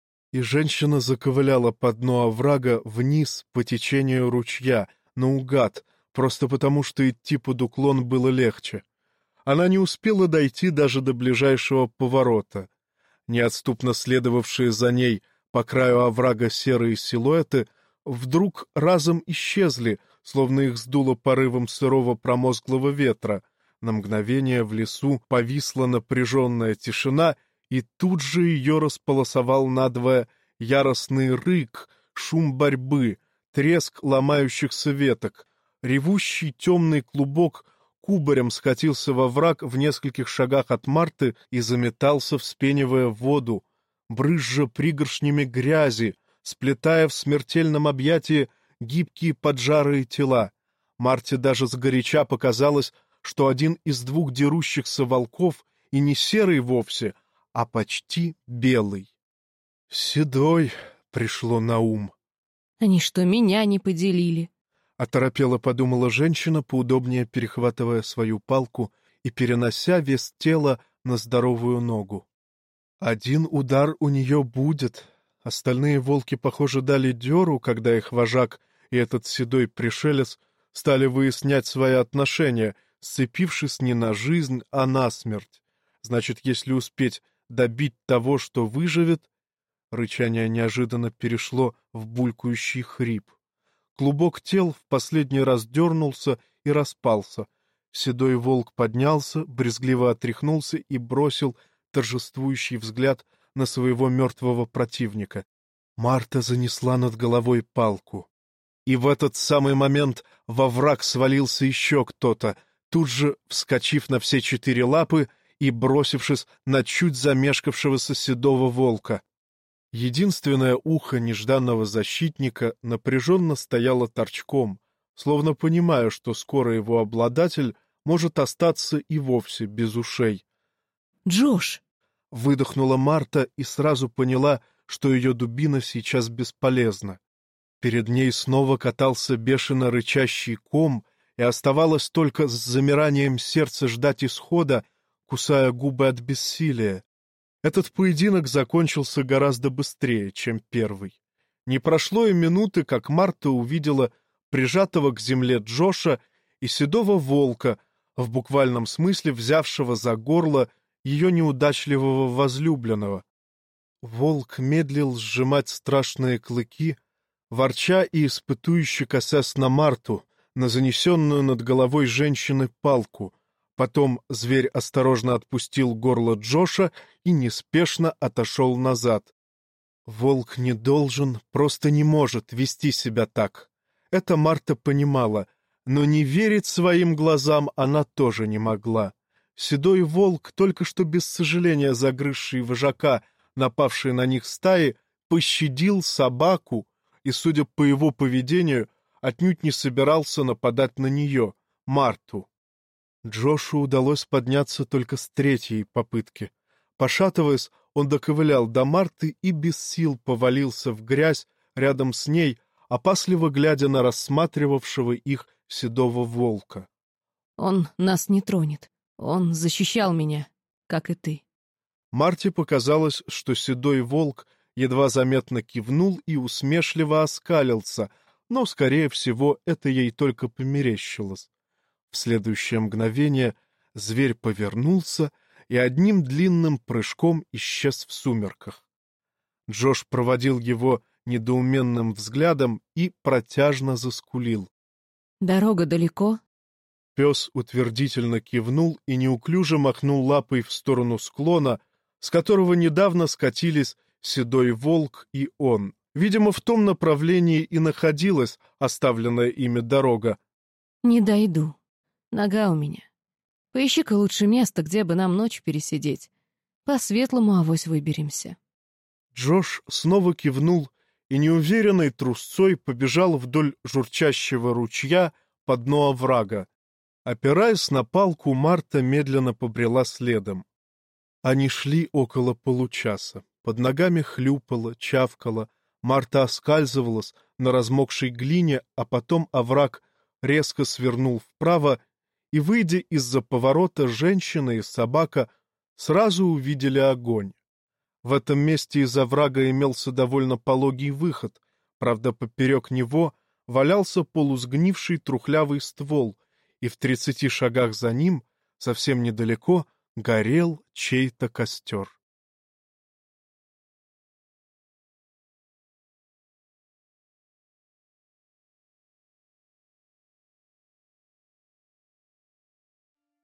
И женщина заковыляла по дну оврага вниз по течению ручья, наугад, просто потому, что идти под уклон было легче. Она не успела дойти даже до ближайшего поворота. Неотступно следовавшие за ней по краю оврага серые силуэты вдруг разом исчезли, словно их сдуло порывом сырого промозглого ветра. На мгновение в лесу повисла напряженная тишина, и тут же ее располосовал надвое яростный рык, шум борьбы, треск ломающихся веток. Ревущий темный клубок кубарем скатился во враг в нескольких шагах от Марты и заметался, вспенивая воду, брызжа пригоршнями грязи, сплетая в смертельном объятии гибкие поджарые тела. Марте даже сгоряча показалось, что один из двух дерущихся волков и не серый вовсе, а почти белый. «Седой» пришло на ум. Они что, меня не поделили? Оторопело подумала женщина, поудобнее перехватывая свою палку и перенося вес тела на здоровую ногу. Один удар у нее будет. Остальные волки, похоже, дали дёру, когда их вожак и этот седой пришелец стали выяснять свои отношения, сцепившись не на жизнь, а на смерть. Значит, если успеть добить того, что выживет... Рычание неожиданно перешло в булькающий хрип. Клубок тел в последний раз дернулся и распался. Седой волк поднялся, брезгливо отряхнулся и бросил торжествующий взгляд на своего мертвого противника. Марта занесла над головой палку. И в этот самый момент во враг свалился еще кто-то, тут же вскочив на все четыре лапы и бросившись на чуть замешкавшегося седого волка. Единственное ухо нежданного защитника напряженно стояло торчком, словно понимая, что скоро его обладатель может остаться и вовсе без ушей. «Джош!» — выдохнула Марта и сразу поняла, что ее дубина сейчас бесполезна. Перед ней снова катался бешено рычащий ком, и оставалось только с замиранием сердца ждать исхода, кусая губы от бессилия. Этот поединок закончился гораздо быстрее, чем первый. Не прошло и минуты, как Марта увидела прижатого к земле Джоша и седого волка, в буквальном смысле взявшего за горло ее неудачливого возлюбленного. Волк медлил сжимать страшные клыки, ворча и испытующе косясь на Марту, на занесенную над головой женщины палку. Потом зверь осторожно отпустил горло Джоша и неспешно отошел назад. Волк не должен, просто не может вести себя так. Это Марта понимала, но не верить своим глазам она тоже не могла. Седой волк, только что без сожаления загрызший вожака, напавший на них стаи, пощадил собаку и, судя по его поведению, отнюдь не собирался нападать на нее, Марту. Джошу удалось подняться только с третьей попытки. Пошатываясь, он доковылял до Марты и без сил повалился в грязь рядом с ней, опасливо глядя на рассматривавшего их седого волка. «Он нас не тронет. Он защищал меня, как и ты». Марте показалось, что седой волк едва заметно кивнул и усмешливо оскалился, но, скорее всего, это ей только померещилось. В следующее мгновение зверь повернулся и одним длинным прыжком исчез в сумерках. Джош проводил его недоуменным взглядом и протяжно заскулил. «Дорога далеко?» Пес утвердительно кивнул и неуклюже махнул лапой в сторону склона, с которого недавно скатились седой волк и он. Видимо, в том направлении и находилась оставленная ими дорога. «Не дойду. Нога у меня. Поищи-ка лучше место, где бы нам ночь пересидеть. По-светлому авось выберемся». Джош снова кивнул и неуверенной трусцой побежал вдоль журчащего ручья по дну оврага. Опираясь на палку, Марта медленно побрела следом. Они шли около получаса. Под ногами хлюпало, чавкало. Марта оскальзывалась на размокшей глине, а потом овраг резко свернул вправо, и, выйдя из-за поворота, женщина и собака сразу увидели огонь. В этом месте из оврага имелся довольно пологий выход, правда, поперек него валялся полусгнивший трухлявый ствол, и в тридцати шагах за ним, совсем недалеко, горел чей-то костер.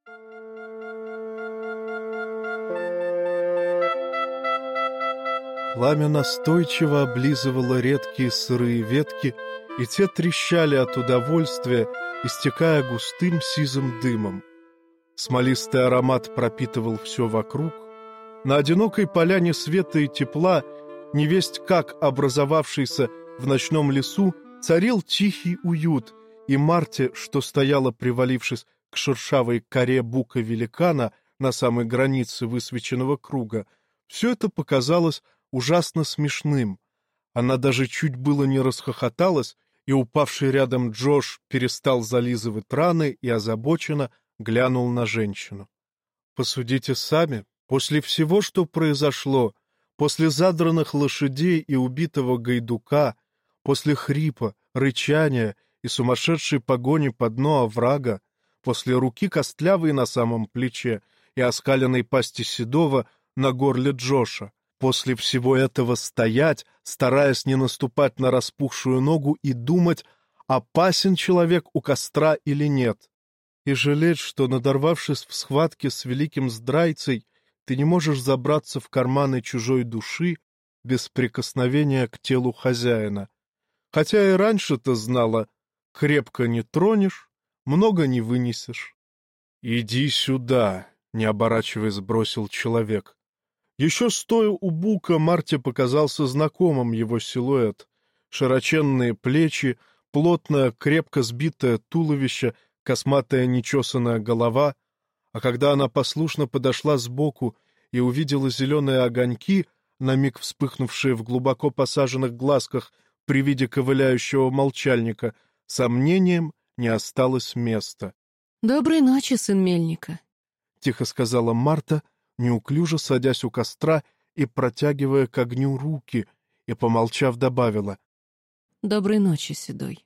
Пламя настойчиво облизывало редкие сырые ветки, и те трещали от удовольствия, истекая густым сизым дымом. Смолистый аромат пропитывал все вокруг. На одинокой поляне света и тепла, невесть как образовавшийся в ночном лесу, царил тихий уют, и Марте, что стояла, привалившись к шершавой коре бука великана на самой границе высвеченного круга, все это показалось ужасно смешным. Она даже чуть было не расхохоталась, и упавший рядом Джош перестал зализывать раны и озабоченно глянул на женщину. Посудите сами, после всего, что произошло, после задранных лошадей и убитого гайдука, после хрипа, рычания и сумасшедшей погони по дну оврага, после руки костлявой на самом плече и оскаленной пасти Седова на горле Джоша, после всего этого стоять, стараясь не наступать на распухшую ногу и думать, опасен человек у костра или нет, и жалеть, что, надорвавшись в схватке с великим здрайцей, ты не можешь забраться в карманы чужой души без прикосновения к телу хозяина. Хотя и раньше-то знала, крепко не тронешь, много не вынесешь. — Иди сюда, — не оборачиваясь, бросил человек. Еще стоя у бука, Марте показался знакомым его силуэт. Широченные плечи, плотное, крепко сбитое туловище, косматая нечесанная голова. А когда она послушно подошла сбоку и увидела зеленые огоньки, на миг вспыхнувшие в глубоко посаженных глазках при виде ковыляющего молчальника, сомнением не осталось места. — Доброй ночи, сын мельника, — тихо сказала Марта, неуклюже садясь у костра и протягивая к огню руки, и, помолчав, добавила: — Доброй ночи, Седой.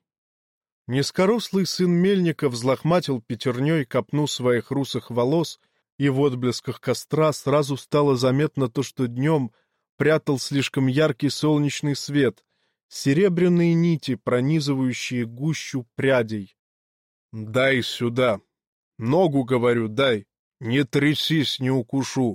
Низкорослый сын мельника взлохматил пятерней копну своих русых волос, и в отблесках костра сразу стало заметно то, что днем прятал слишком яркий солнечный свет, серебряные нити, пронизывающие гущу прядей. — Дай сюда! Ногу, говорю, дай! Не трясись, не укушу!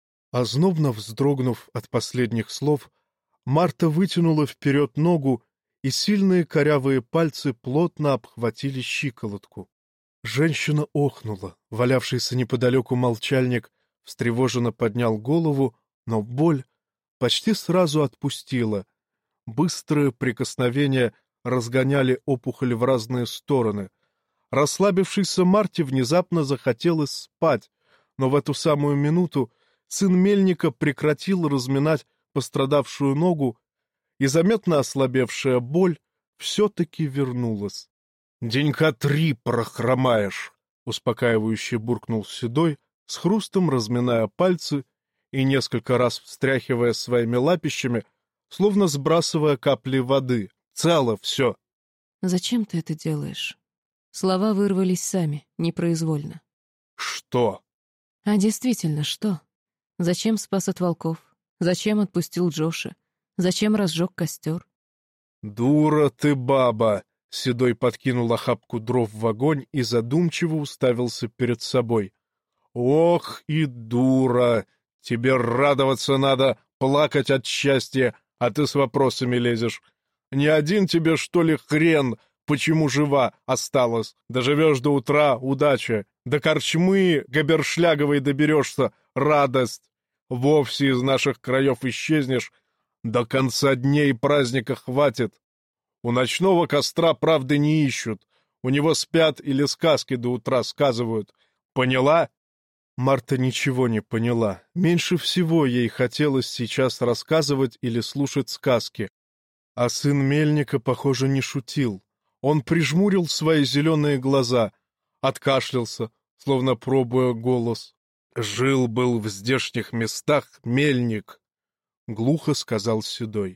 Ознобно вздрогнув от последних слов, Марта вытянула вперед ногу, и сильные корявые пальцы плотно обхватили щиколотку. Женщина охнула. Валявшийся неподалеку молчальник встревоженно поднял голову, но боль почти сразу отпустила. Быстрые прикосновения разгоняли опухоль в разные стороны. Расслабившейся Марте внезапно захотелось спать, но в эту самую минуту сын мельника прекратил разминать пострадавшую ногу, и заметно ослабевшая боль все-таки вернулась. — Денька три прохромаешь, — успокаивающе буркнул Седой, с хрустом разминая пальцы и несколько раз встряхивая своими лапищами, словно сбрасывая капли воды. — Цело все. — Зачем ты это делаешь? Слова вырвались сами, непроизвольно. — Что? — А действительно, что? Зачем спас от волков? Зачем отпустил Джоша? Зачем разжег костер? — Дура ты, баба! — Седой подкинул охапку дров в огонь и задумчиво уставился перед собой. — Ох и дура! Тебе радоваться надо, плакать от счастья, а ты с вопросами лезешь. Не один тебе, что ли, хрен, почему жива осталась? Доживешь до утра — удача. До корчмы габершляговой доберешься — радость. Вовсе из наших краев исчезнешь. До конца дней праздника хватит. У ночного костра правды не ищут. У него спят или сказки до утра сказывают. Поняла? Марта ничего не поняла. Меньше всего ей хотелось сейчас рассказывать или слушать сказки. А сын мельника, похоже, не шутил. Он прижмурил свои зеленые глаза, откашлялся, словно пробуя голос. «Жил-был в здешних местах мельник», — глухо сказал Седой.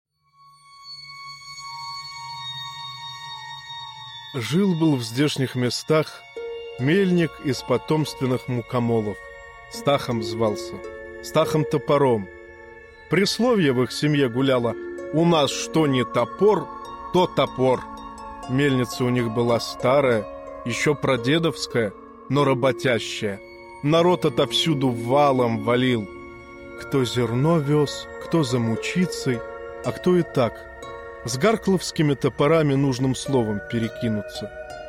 Жил-был в здешних местах мельник из потомственных мукомолов. Стахом звался, Стахом Топором. Присловие в их семье гуляло: «У нас что не топор, то топор». Мельница у них была старая, еще прадедовская, но работящая. Народ отовсюду валом валил. Кто зерно вез, кто за мучицей, а кто и так. С гаркловскими топорами нужным словом перекинуться.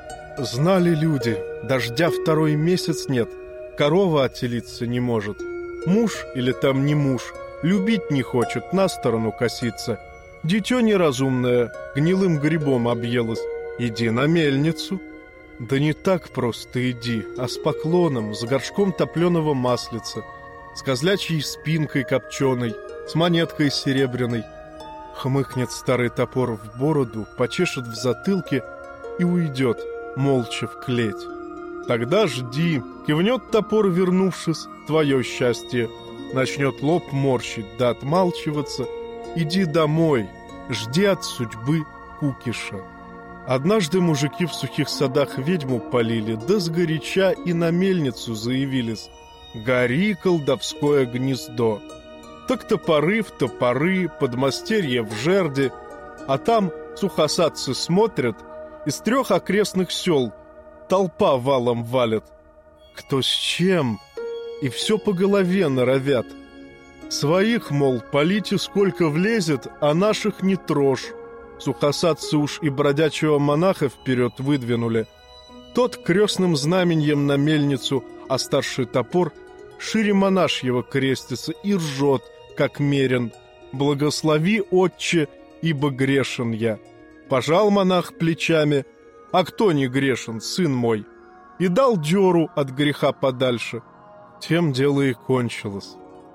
Знали люди, дождя второй месяц нет, корова отелиться не может. Муж или там не муж, любить не хочет, на сторону коситься. Дитё неразумное, гнилым грибом объелось. Иди на мельницу. Да не так просто иди, а с поклоном, с горшком топлёного маслица, с козлячьей спинкой копченой, с монеткой серебряной. Хмыкнет старый топор в бороду, почешет в затылке и уйдет, молча в клеть. Тогда жди, кивнет топор, вернувшись, твое счастье. Начнет лоб морщить да отмалчиваться. Иди домой, жди от судьбы кукиша. Однажды мужики в сухих садах ведьму полили, да сгоряча и на мельницу заявились. Гори, колдовское гнездо. Так топоры в топоры, подмастерье в жерди, а там сухосадцы смотрят, из трех окрестных сел толпа валом валит. Кто с чем, и все по голове норовят. Своих, мол, полите сколько влезет, а наших не трожь. Сухосадцы уж и бродячего монаха вперед выдвинули. Тот крестным знаменьем на мельницу, а старший топор шире монашьего крестится и ржет, как мерен. Благослови, отче, ибо грешен я. Пожал монах плечами, а кто не грешен, сын мой? И дал дёру от греха подальше. Тем дело и кончилось.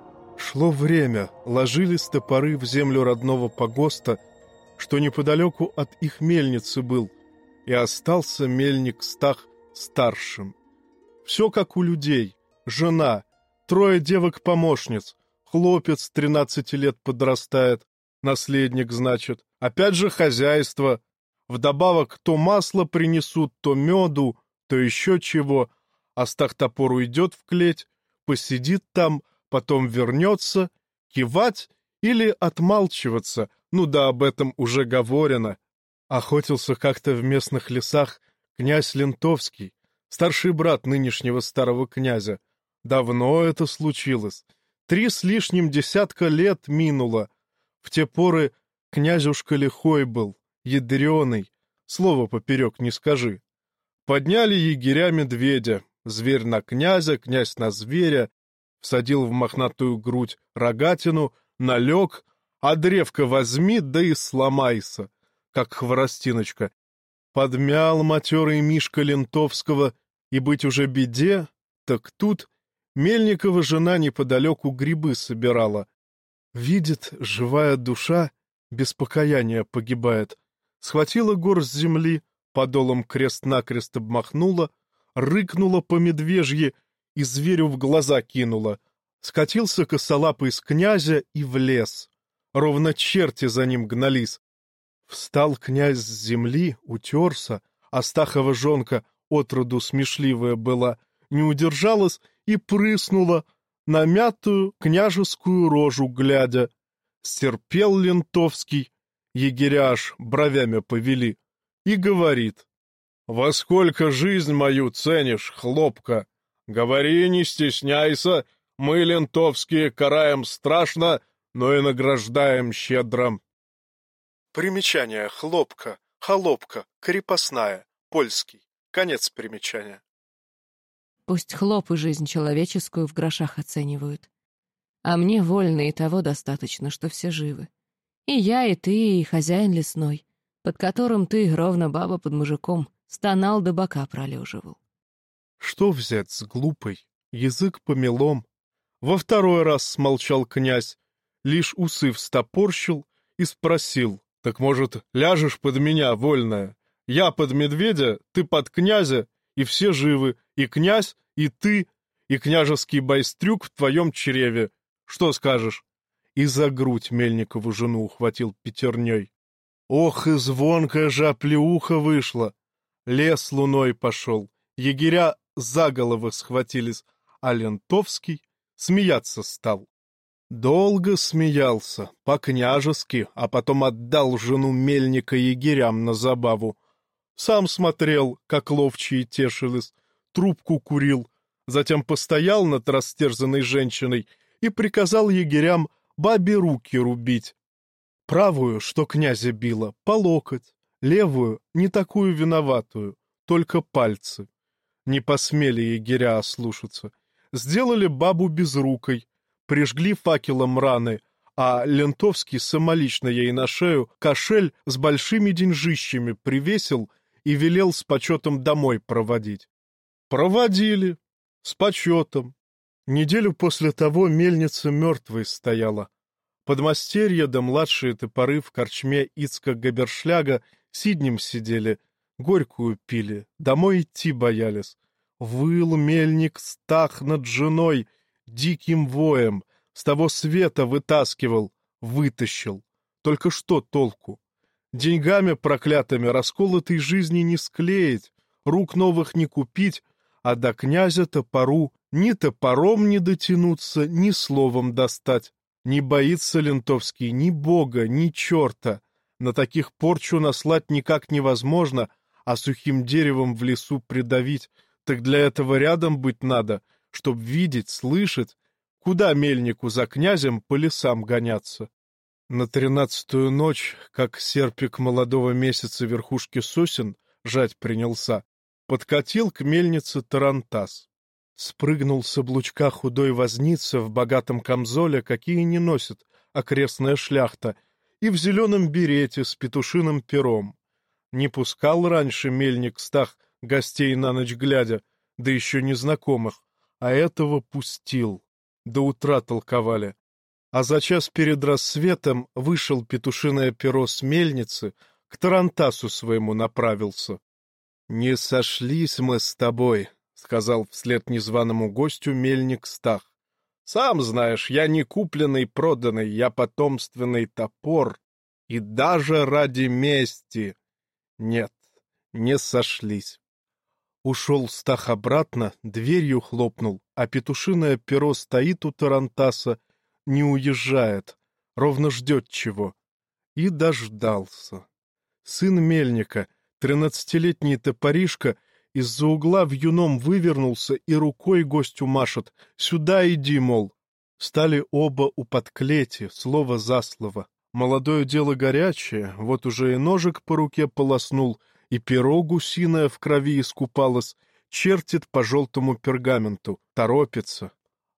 Шло время, ложились топоры в землю родного погоста, что неподалеку от их мельницы был, и остался мельник Стах старшим. Все как у людей. Жена, трое девок-помощниц, хлопец тринадцати лет подрастает, наследник, значит. Опять же хозяйство. Вдобавок то масло принесут, то меду, то еще чего. А Стах топор уйдет в клеть, посидит там, потом вернется, кивать или отмалчиваться. Ну да, об этом уже говорено. Охотился как-то в местных лесах князь Лентовский, старший брат нынешнего старого князя. Давно это случилось. Три с лишним десятка лет минуло. В те поры князюшка лихой был, ядреный, слова поперек не скажи. Подняли егеря медведя, зверь на князя, князь на зверя, всадил в мохнатую грудь рогатину, налег, а древко возьми, да и сломайся, как хворостиночка. Подмял матерый Мишка Лентовского, и быть уже беде, так тут Мельникова жена неподалеку грибы собирала. Видит, живая душа без покаяния погибает. Схватила горсть земли, подолом крест-накрест обмахнула, рыкнула по медвежье и зверю в глаза кинула. Скатился косолапый с князя и в лес. Ровно черти за ним гнались. Встал князь с земли, утерся, а Стахова жонка, отроду смешливая была, не удержалась и прыснула, на мятую княжескую рожу глядя. Стерпел Лентовский, егеря аж бровями повели, и говорит: «Во сколько жизнь мою ценишь, хлопка? Говори, не стесняйся, мы, лентовские, караем страшно, но и награждаем щедро». Примечание: хлопка, холопка, крепостная, польский. Конец примечания. Пусть хлопы жизнь человеческую в грошах оценивают. А мне вольно и того достаточно, что все живы. И я, и ты, и хозяин лесной, под которым ты, ровно баба под мужиком, стонал да бока пролеживал. Что взять с глупой? Язык помелом. Во второй раз смолчал князь, лишь усы встопорщил и спросил: «Так, может, ляжешь под меня, вольная? Я под медведя, ты под князя, и все живы, и князь, и ты, и княжеский байстрюк в твоем чреве. Что скажешь?» И за грудь Мельникову жену ухватил пятерней. Ох, и звонкая же оплеуха вышла. Лес луной пошел, егеря за головы схватились, а Лентовский смеяться стал. Долго смеялся, по-княжески, а потом отдал жену Мельника егерям на забаву. Сам смотрел, как ловчие тешились, трубку курил, затем постоял над растерзанной женщиной и приказал егерям бабе руки рубить. Правую, что князя била, по локоть, левую, не такую виноватую, только пальцы. Не посмели егеря ослушаться. Сделали бабу безрукой, прижгли факелом раны, а Лентовский самолично ей на шею кошель с большими деньжищами привесил и велел с почетом домой проводить. Проводили, с почетом. Неделю после того мельница мертвой стояла. Подмастерья да младшие топоры в корчме Ицка-Габершляга сиднем сидели, горькую пили, домой идти боялись. Выл мельник Стах над женой диким воем, с того света вытаскивал, вытащил. Только что толку? Деньгами проклятыми расколотой жизни не склеить, рук новых не купить, а до князя топору ни топором не дотянуться, ни словом достать. Не боится Лентовский ни бога, ни черта. На таких порчу наслать никак невозможно, а сухим деревом в лесу придавить. Так для этого рядом быть надо, чтоб видеть, слышать, куда мельнику за князем по лесам гоняться. На тринадцатую ночь, как серпик молодого месяца верхушки сосен жать принялся, подкатил к мельнице тарантас. Спрыгнул с облучка худой возница в богатом камзоле, какие не носит окрестная шляхта, и в зеленом берете с петушиным пером. Не пускал раньше мельник Стах гостей на ночь глядя, да еще незнакомых, а этого пустил. До утра толковали. А за час перед рассветом вышел петушиное перо с мельницы, к тарантасу своему направился. — Не сошлись мы с тобой, — сказал вслед незваному гостю мельник Стах. — Сам знаешь, я не купленный, проданный, я потомственный топор, и даже ради мести. Нет, не сошлись. Ушел Стах обратно, дверью хлопнул, а петушиное перо стоит у тарантаса, не уезжает, ровно ждет чего. И дождался. Сын мельника, тринадцатилетний топоришка, из-за угла в юном вывернулся и рукой гостю машет. «Сюда иди, мол». Стали оба у подклети, слово за слово. Молодое дело горячее, вот уже и ножик по руке полоснул, и перо гусиное в крови искупалось, чертит по желтому пергаменту, торопится.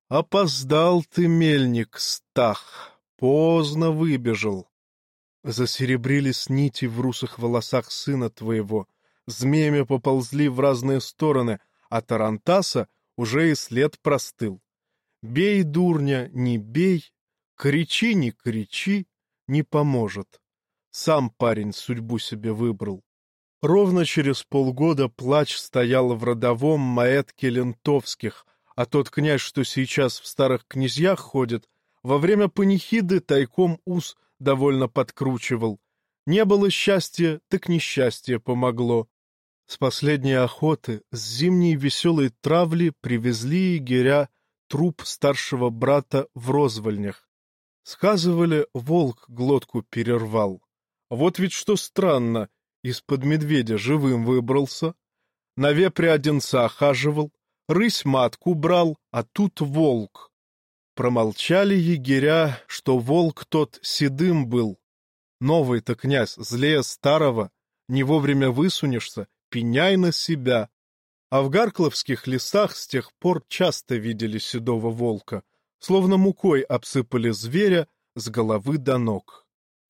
Опоздал ты, мельник Стах, поздно выбежал. Засеребрились нити в русых волосах сына твоего, змеями поползли в разные стороны, а тарантаса уже и след простыл. Бей, дурня, не бей, кричи, не кричи, не поможет. Сам парень судьбу себе выбрал. Ровно через полгода плач стоял в родовом маэтке Лентовских, а тот князь, что сейчас в старых князьях ходит, во время панихиды тайком ус довольно подкручивал. Не было счастья, так несчастье помогло. С последней охоты, с зимней веселой травли привезли егеря труп старшего брата в розвольнях. Сказывали, волк глотку перервал. Вот ведь что странно, из-под медведя живым выбрался, на вепре одинца охаживал, рысь матку брал, а тут волк. Промолчали егеря, что волк тот седым был. Новый-то князь, злее старого, не вовремя высунешься, пеняй на себя. А в гаркловских лесах с тех пор часто видели седого волка, словно мукой обсыпали зверя с головы до ног.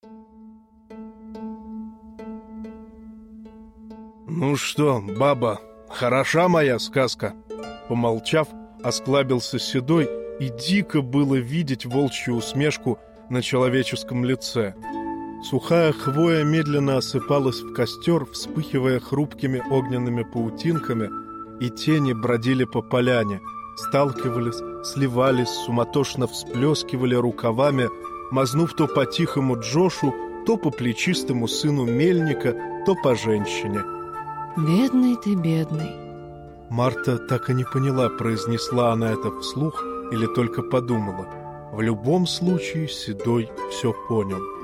«Ну что, баба, хороша моя сказка?» Помолчав, осклабился седой, и дико было видеть волчью усмешку на человеческом лице. Сухая хвоя медленно осыпалась в костер, вспыхивая хрупкими огненными паутинками, и тени бродили по поляне, сталкивались, сливались, суматошно всплескивали рукавами, мазнув то по тихому Джошу, то по плечистому сыну мельника, то по женщине. «Бедный ты, бедный». Марта так и не поняла, произнесла она это вслух или только подумала. В любом случае Седой все понял.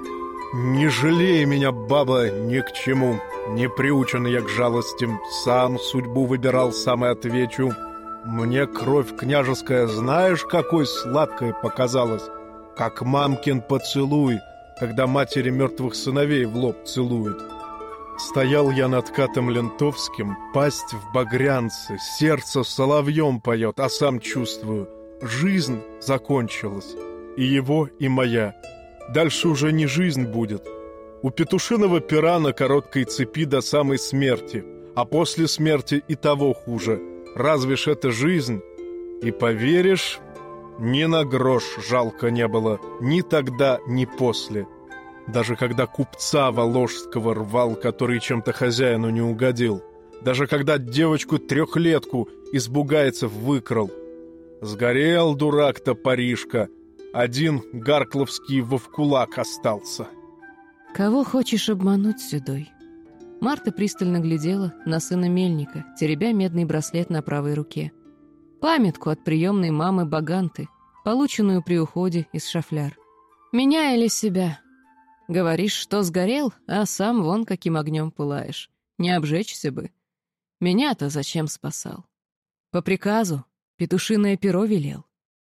Не жалей меня, баба, ни к чему. Не приучен я к жалостям, сам судьбу выбирал, сам и отвечу. Мне кровь княжеская, знаешь, какой сладкой показалась, как мамкин поцелуй, когда матери мертвых сыновей в лоб целуют. Стоял я над катом Лентовским, пасть в багрянце, сердце соловьем поет, а сам чувствую, жизнь закончилась, и его, и моя. Дальше уже не жизнь будет. У петушиного пера на короткой цепи до самой смерти, а после смерти и того хуже. Разве ж это жизнь? И поверишь, ни на грош жалко не было, ни тогда, ни после. Даже когда купца воложского рвал, который чем-то хозяину не угодил. Даже когда девочку-трехлетку из бугайцев выкрал. Сгорел дурак-то Паришка. Один Гаркловский вовкулак остался. Кого хочешь обмануть, Седой? Марта пристально глядела на сына Мельника, теребя медный браслет на правой руке. Памятку от приемной мамы Баганты, полученную при уходе из шафляр. «Меня или себя? Говоришь, что сгорел, а сам вон каким огнем пылаешь. Не обжечься бы. Меня-то зачем спасал? По приказу петушиное перо велел».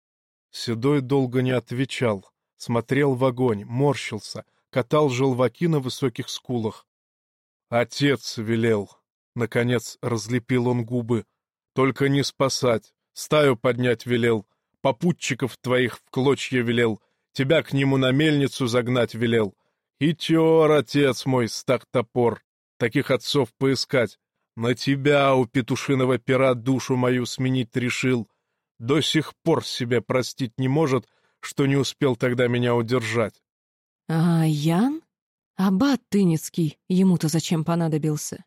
Седой долго не отвечал, смотрел в огонь, морщился, катал желваки на высоких скулах. «Отец велел», — наконец разлепил он губы, — «только не спасать, стаю поднять велел, попутчиков твоих в клочья велел, тебя к нему на мельницу загнать велел. Хитер, отец мой, стак-топор, таких отцов поискать. На тебя у петушиного пера душу мою сменить решил. До сих пор себе простить не может, что не успел тогда меня удержать». «А Ян? Аббат Тыницкий ему-то зачем понадобился?»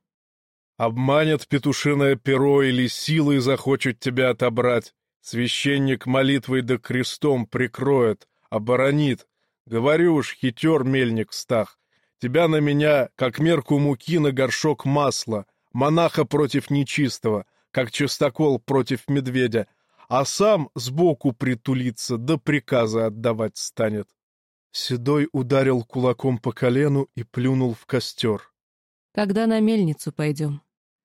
«Обманет петушиное перо или силой захочет тебя отобрать. Священник молитвой да крестом прикроет, оборонит. Говорю уж, хитер мельник Стах, тебя на меня, как мерку муки на горшок масла, монаха против нечистого, как частокол против медведя, а сам сбоку притулится, да приказы отдавать станет». Седой ударил кулаком по колену и плюнул в костер. «Когда на мельницу пойдем?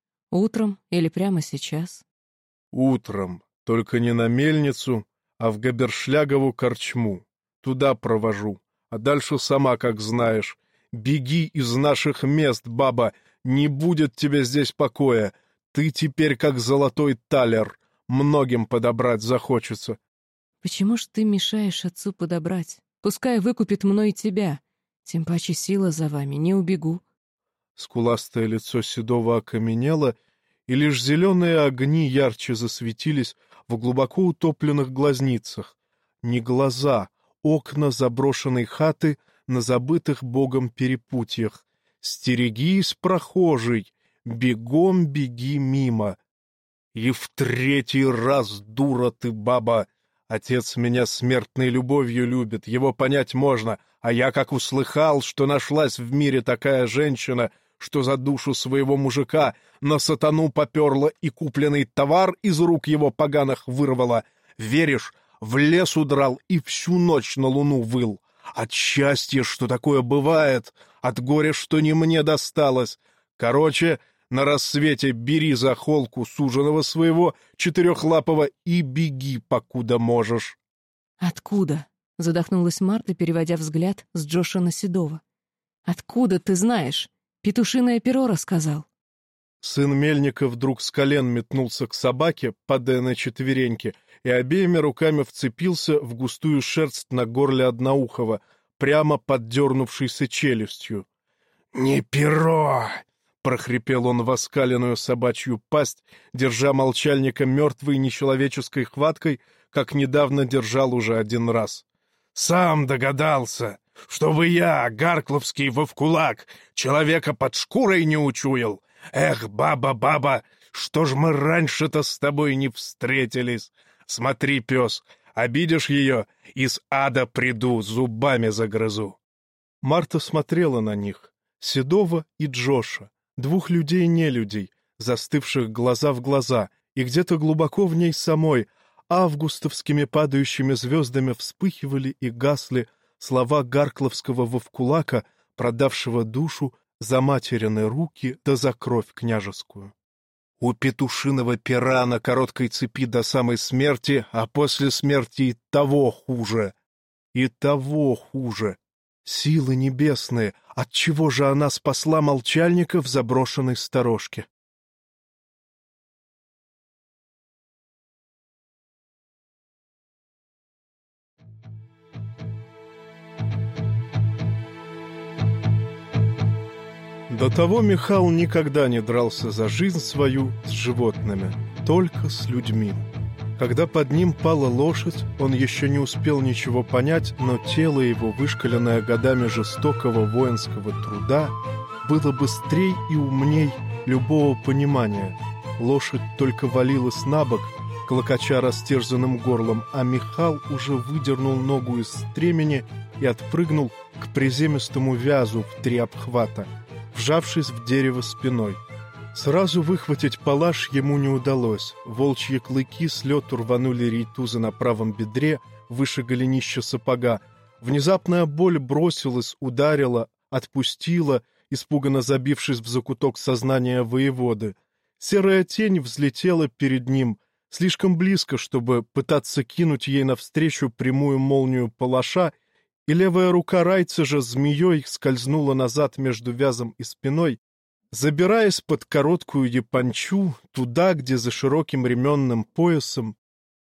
Утром или прямо сейчас?» «Утром, только не на мельницу, а в Габершлягову корчму. Туда провожу, а дальше сама, как знаешь. Беги из наших мест, баба, не будет тебе здесь покоя. Ты теперь как золотой талер, многим подобрать захочется». «Почему ж ты мешаешь отцу подобрать? Пускай выкупит мной тебя. Тем паче сила за вами, не убегу». Скуластое лицо Седова окаменело, и лишь зеленые огни ярче засветились в глубоко утопленных глазницах. Не глаза, окна заброшенной хаты на забытых богом перепутьях. «Стерегись, прохожий, бегом беги мимо». И в третий раз, дура ты, баба! Отец меня смертной любовью любит, его понять можно, а я как услыхал, что нашлась в мире такая женщина, что за душу своего мужика на сатану поперла и купленный товар из рук его поганых вырвала. Веришь, в лес удрал и всю ночь на луну выл. От счастья, что такое бывает, от горя, что не мне досталось. Короче, на рассвете бери за холку суженого своего четырехлапого и беги, покуда можешь». «Откуда?» — задохнулась Марта, переводя взгляд с Джоша на Седова. «Откуда ты знаешь? Петушиное перо рассказал». Сын Мельника вдруг с колен метнулся к собаке, падая на четвереньки, и обеими руками вцепился в густую шерсть на горле Одноухова, прямо поддернувшейся челюстью. «Не перо!» — прохрипел он в оскаленную собачью пасть, держа молчальника мертвой нечеловеческой хваткой, как недавно держал уже один раз. «Сам догадался, чтобы я, Гаркловский вовкулак, человека под шкурой не учуял. Эх, баба, баба, что ж мы раньше-то с тобой не встретились? Смотри, пес, обидишь ее, из ада приду, зубами загрызу». Марта смотрела на них, Седова и Джоша, двух людей-нелюдей, застывших глаза в глаза, и где-то глубоко в ней самой августовскими падающими звездами вспыхивали и гасли слова гаркловского вовкулака продавшего душу за материны руки да за кровь княжескую. У петушиного пера на короткой цепи до самой смерти, а после смерти и того хуже. И того хуже. Силы небесные, отчего же она спасла молчальника в заброшенной сторожке? До того Михал никогда не дрался за жизнь свою с животными, только с людьми. Когда под ним пала лошадь, он еще не успел ничего понять, но тело его, вышкаленное годами жестокого воинского труда, было быстрей и умней любого понимания. Лошадь только валилась на бок, клокоча растерзанным горлом, а Михал уже выдернул ногу из стремени и отпрыгнул к приземистому вязу в три обхвата, вжавшись в дерево спиной. Сразу выхватить палаш ему не удалось. Волчьи клыки с лету рванули рейтуза на правом бедре, выше голенища сапога. Внезапная боль бросилась, ударила, отпустила, испуганно забившись в закуток сознания воеводы. Серая тень взлетела перед ним, слишком близко, чтобы пытаться кинуть ей навстречу прямую молнию палаша, и левая рука райца же змеей скользнула назад между вязом и спиной, забираясь под короткую япончу, туда, где за широким ременным поясом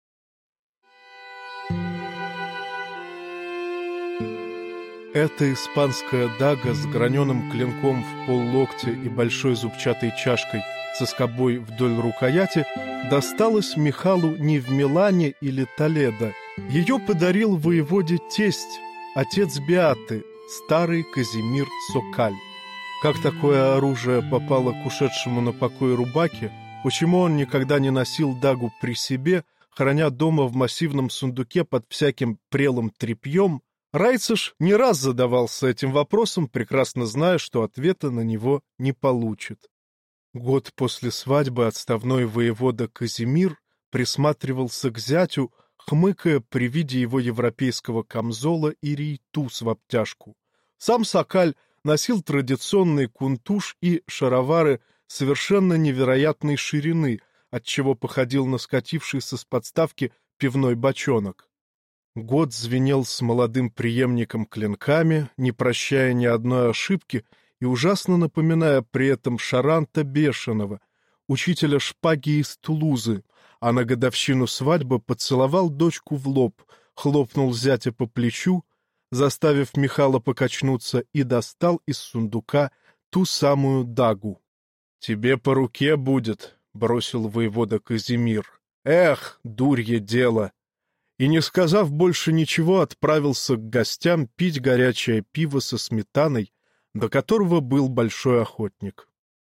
эта испанская дага с граненым клинком в поллоктя и большой зубчатой чашкой со скобой вдоль рукояти досталась Михалу не в Милане или Толедо. Ее подарил воеводе тесть, отец Беаты, старый Казимир Сокаль. Как такое оружие попало к ушедшему на покой рубаке, почему он никогда не носил дагу при себе, храня дома в массивном сундуке под всяким прелым тряпьем, Райцеш не раз задавался этим вопросом, прекрасно зная, что ответа на него не получит. Год после свадьбы отставной воевода Казимир присматривался к зятю, хмыкая при виде его европейского камзола и рейтуз в обтяжку. Сам Сокаль носил традиционный кунтуш и шаровары совершенно невероятной ширины, отчего походил на скатившийся с подставки пивной бочонок. Год звенел с молодым преемником клинками, не прощая ни одной ошибки и ужасно напоминая при этом Шаранта Бешеного, учителя шпаги из Тулузы, а на годовщину свадьбы поцеловал дочку в лоб, хлопнул зятя по плечу, заставив Михала покачнуться, и достал из сундука ту самую дагу. — Тебе по руке будет, — бросил воевода Казимир. — Эх, дурье дело! И, не сказав больше ничего, отправился к гостям пить горячее пиво со сметаной, до которого был большой охотник.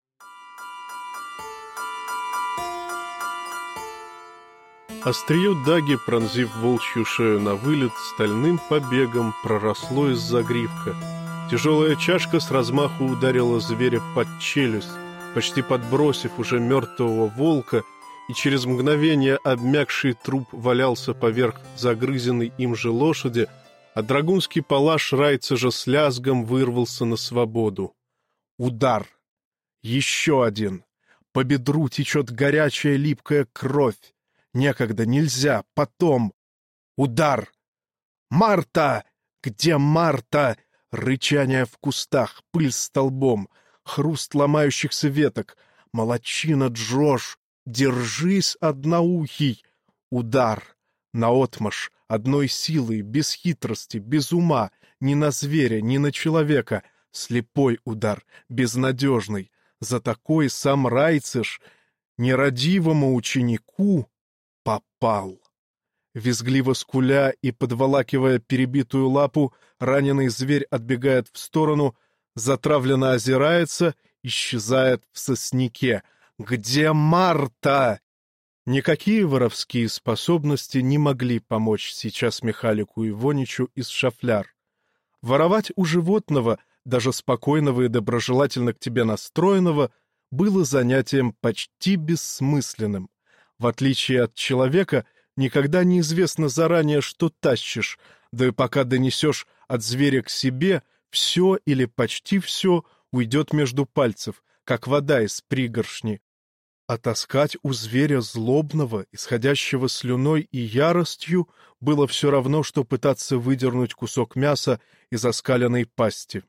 Острие даги, пронзив волчью шею на вылет, стальным побегом проросло из загривка. Тяжелая чашка с размаху ударила зверя под челюсть, почти подбросив уже мертвого волка, и через мгновение обмякший труп валялся поверх загрызенной им же лошади, а драгунский палаш Райцежа с лязгом вырвался на свободу. Удар! Еще один! По бедру течет горячая липкая кровь. Некогда, нельзя, потом. Удар! «Марта! Где Марта?» Рычание в кустах, пыль столбом, хруст ломающихся веток. Молодчина, Джош! Держись, одноухий! Удар! Наотмашь, одной силой, без хитрости, без ума, ни на зверя, ни на человека. Слепой удар, безнадежный. За такой сам Райцеш, нерадивому ученику, попал. Визгливо скуля и подволакивая перебитую лапу, раненый зверь отбегает в сторону, затравленно озирается, исчезает в сосняке. «Где Марта?» Никакие воровские способности не могли помочь сейчас Михалику Ивоничу из шафляр. Воровать у животного, даже спокойного и доброжелательно к тебе настроенного, было занятием почти бессмысленным. В отличие от человека, никогда неизвестно заранее, что тащишь, да и пока донесешь от зверя к себе, все или почти все уйдет между пальцев, как вода из пригоршни. А таскать у зверя злобного, исходящего слюной и яростью, было все равно, что пытаться выдернуть кусок мяса из оскаленной пасти.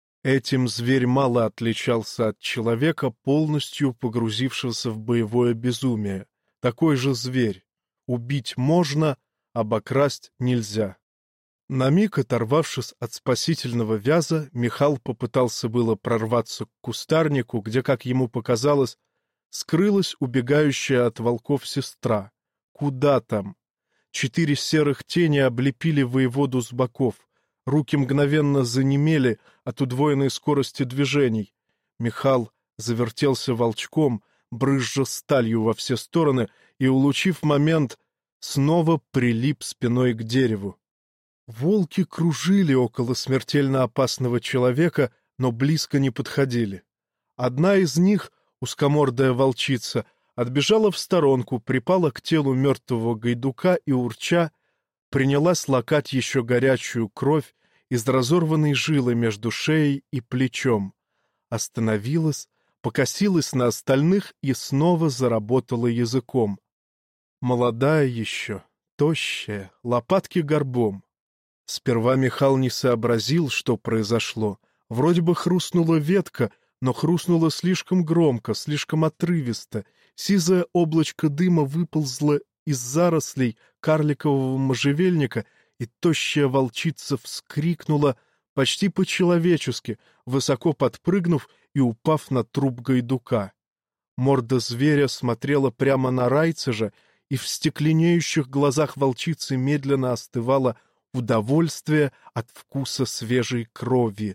Этим зверь мало отличался от человека, полностью погрузившегося в боевое безумие. Такой же зверь. Убить можно, обокрасть нельзя. На миг оторвавшись от спасительного вяза, Михал попытался было прорваться к кустарнику, где, как ему показалось, скрылась убегающая от волков сестра. Куда там? Четыре серых тени облепили воеводу с боков. Руки мгновенно занемели от удвоенной скорости движений. Михал завертелся волчком, брызжа сталью во все стороны, и, улучив момент, снова прилип спиной к дереву. Волки кружили около смертельно опасного человека, но близко не подходили. Одна из них, узкомордая волчица, отбежала в сторонку, припала к телу мертвого гайдука и, урча, принялась лакать еще горячую кровь из разорванной жилы между шеей и плечом. Остановилась, покосилась на остальных и снова заработала языком. Молодая еще, тощая, лопатки горбом. Сперва Михал не сообразил, что произошло. Вроде бы хрустнула ветка, но хрустнула слишком громко, слишком отрывисто. Сизое облачко дыма выползло из зарослей карликового можжевельника, и тощая волчица вскрикнула почти по-человечески, высоко подпрыгнув и упав на труп гайдука. Морда зверя смотрела прямо на Райцежа, и в стекленеющих глазах волчицы медленно остывало удовольствие от вкуса свежей крови.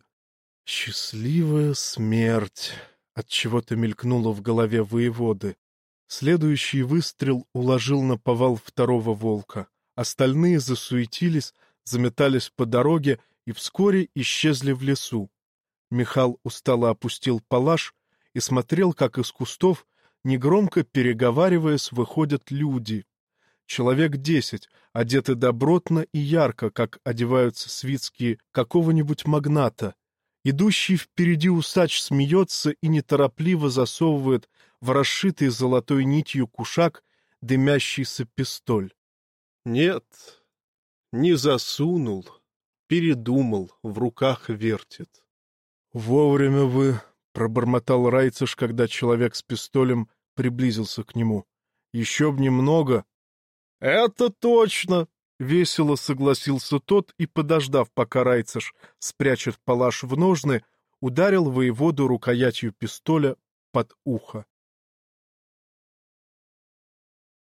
«Счастливая смерть!» — отчего-то мелькнуло в голове воеводы. Следующий выстрел уложил наповал второго волка. Остальные засуетились, заметались по дороге и вскоре исчезли в лесу. Михал устало опустил палаш и смотрел, как из кустов, негромко переговариваясь, выходят люди. Человек десять, одеты добротно и ярко, как одеваются свитские какого-нибудь магната. Идущий впереди усач смеется и неторопливо засовывает в расшитый золотой нитью кушак дымящийся пистоль. Нет, не засунул, передумал, в руках вертит. «Вовремя вы», — пробормотал Райцеш, когда человек с пистолем приблизился к нему. «Еще б немного». «Это точно!» — весело согласился тот и, подождав, пока Райцеш спрячет палаш в ножны, ударил воеводу рукоятью пистоля под ухо.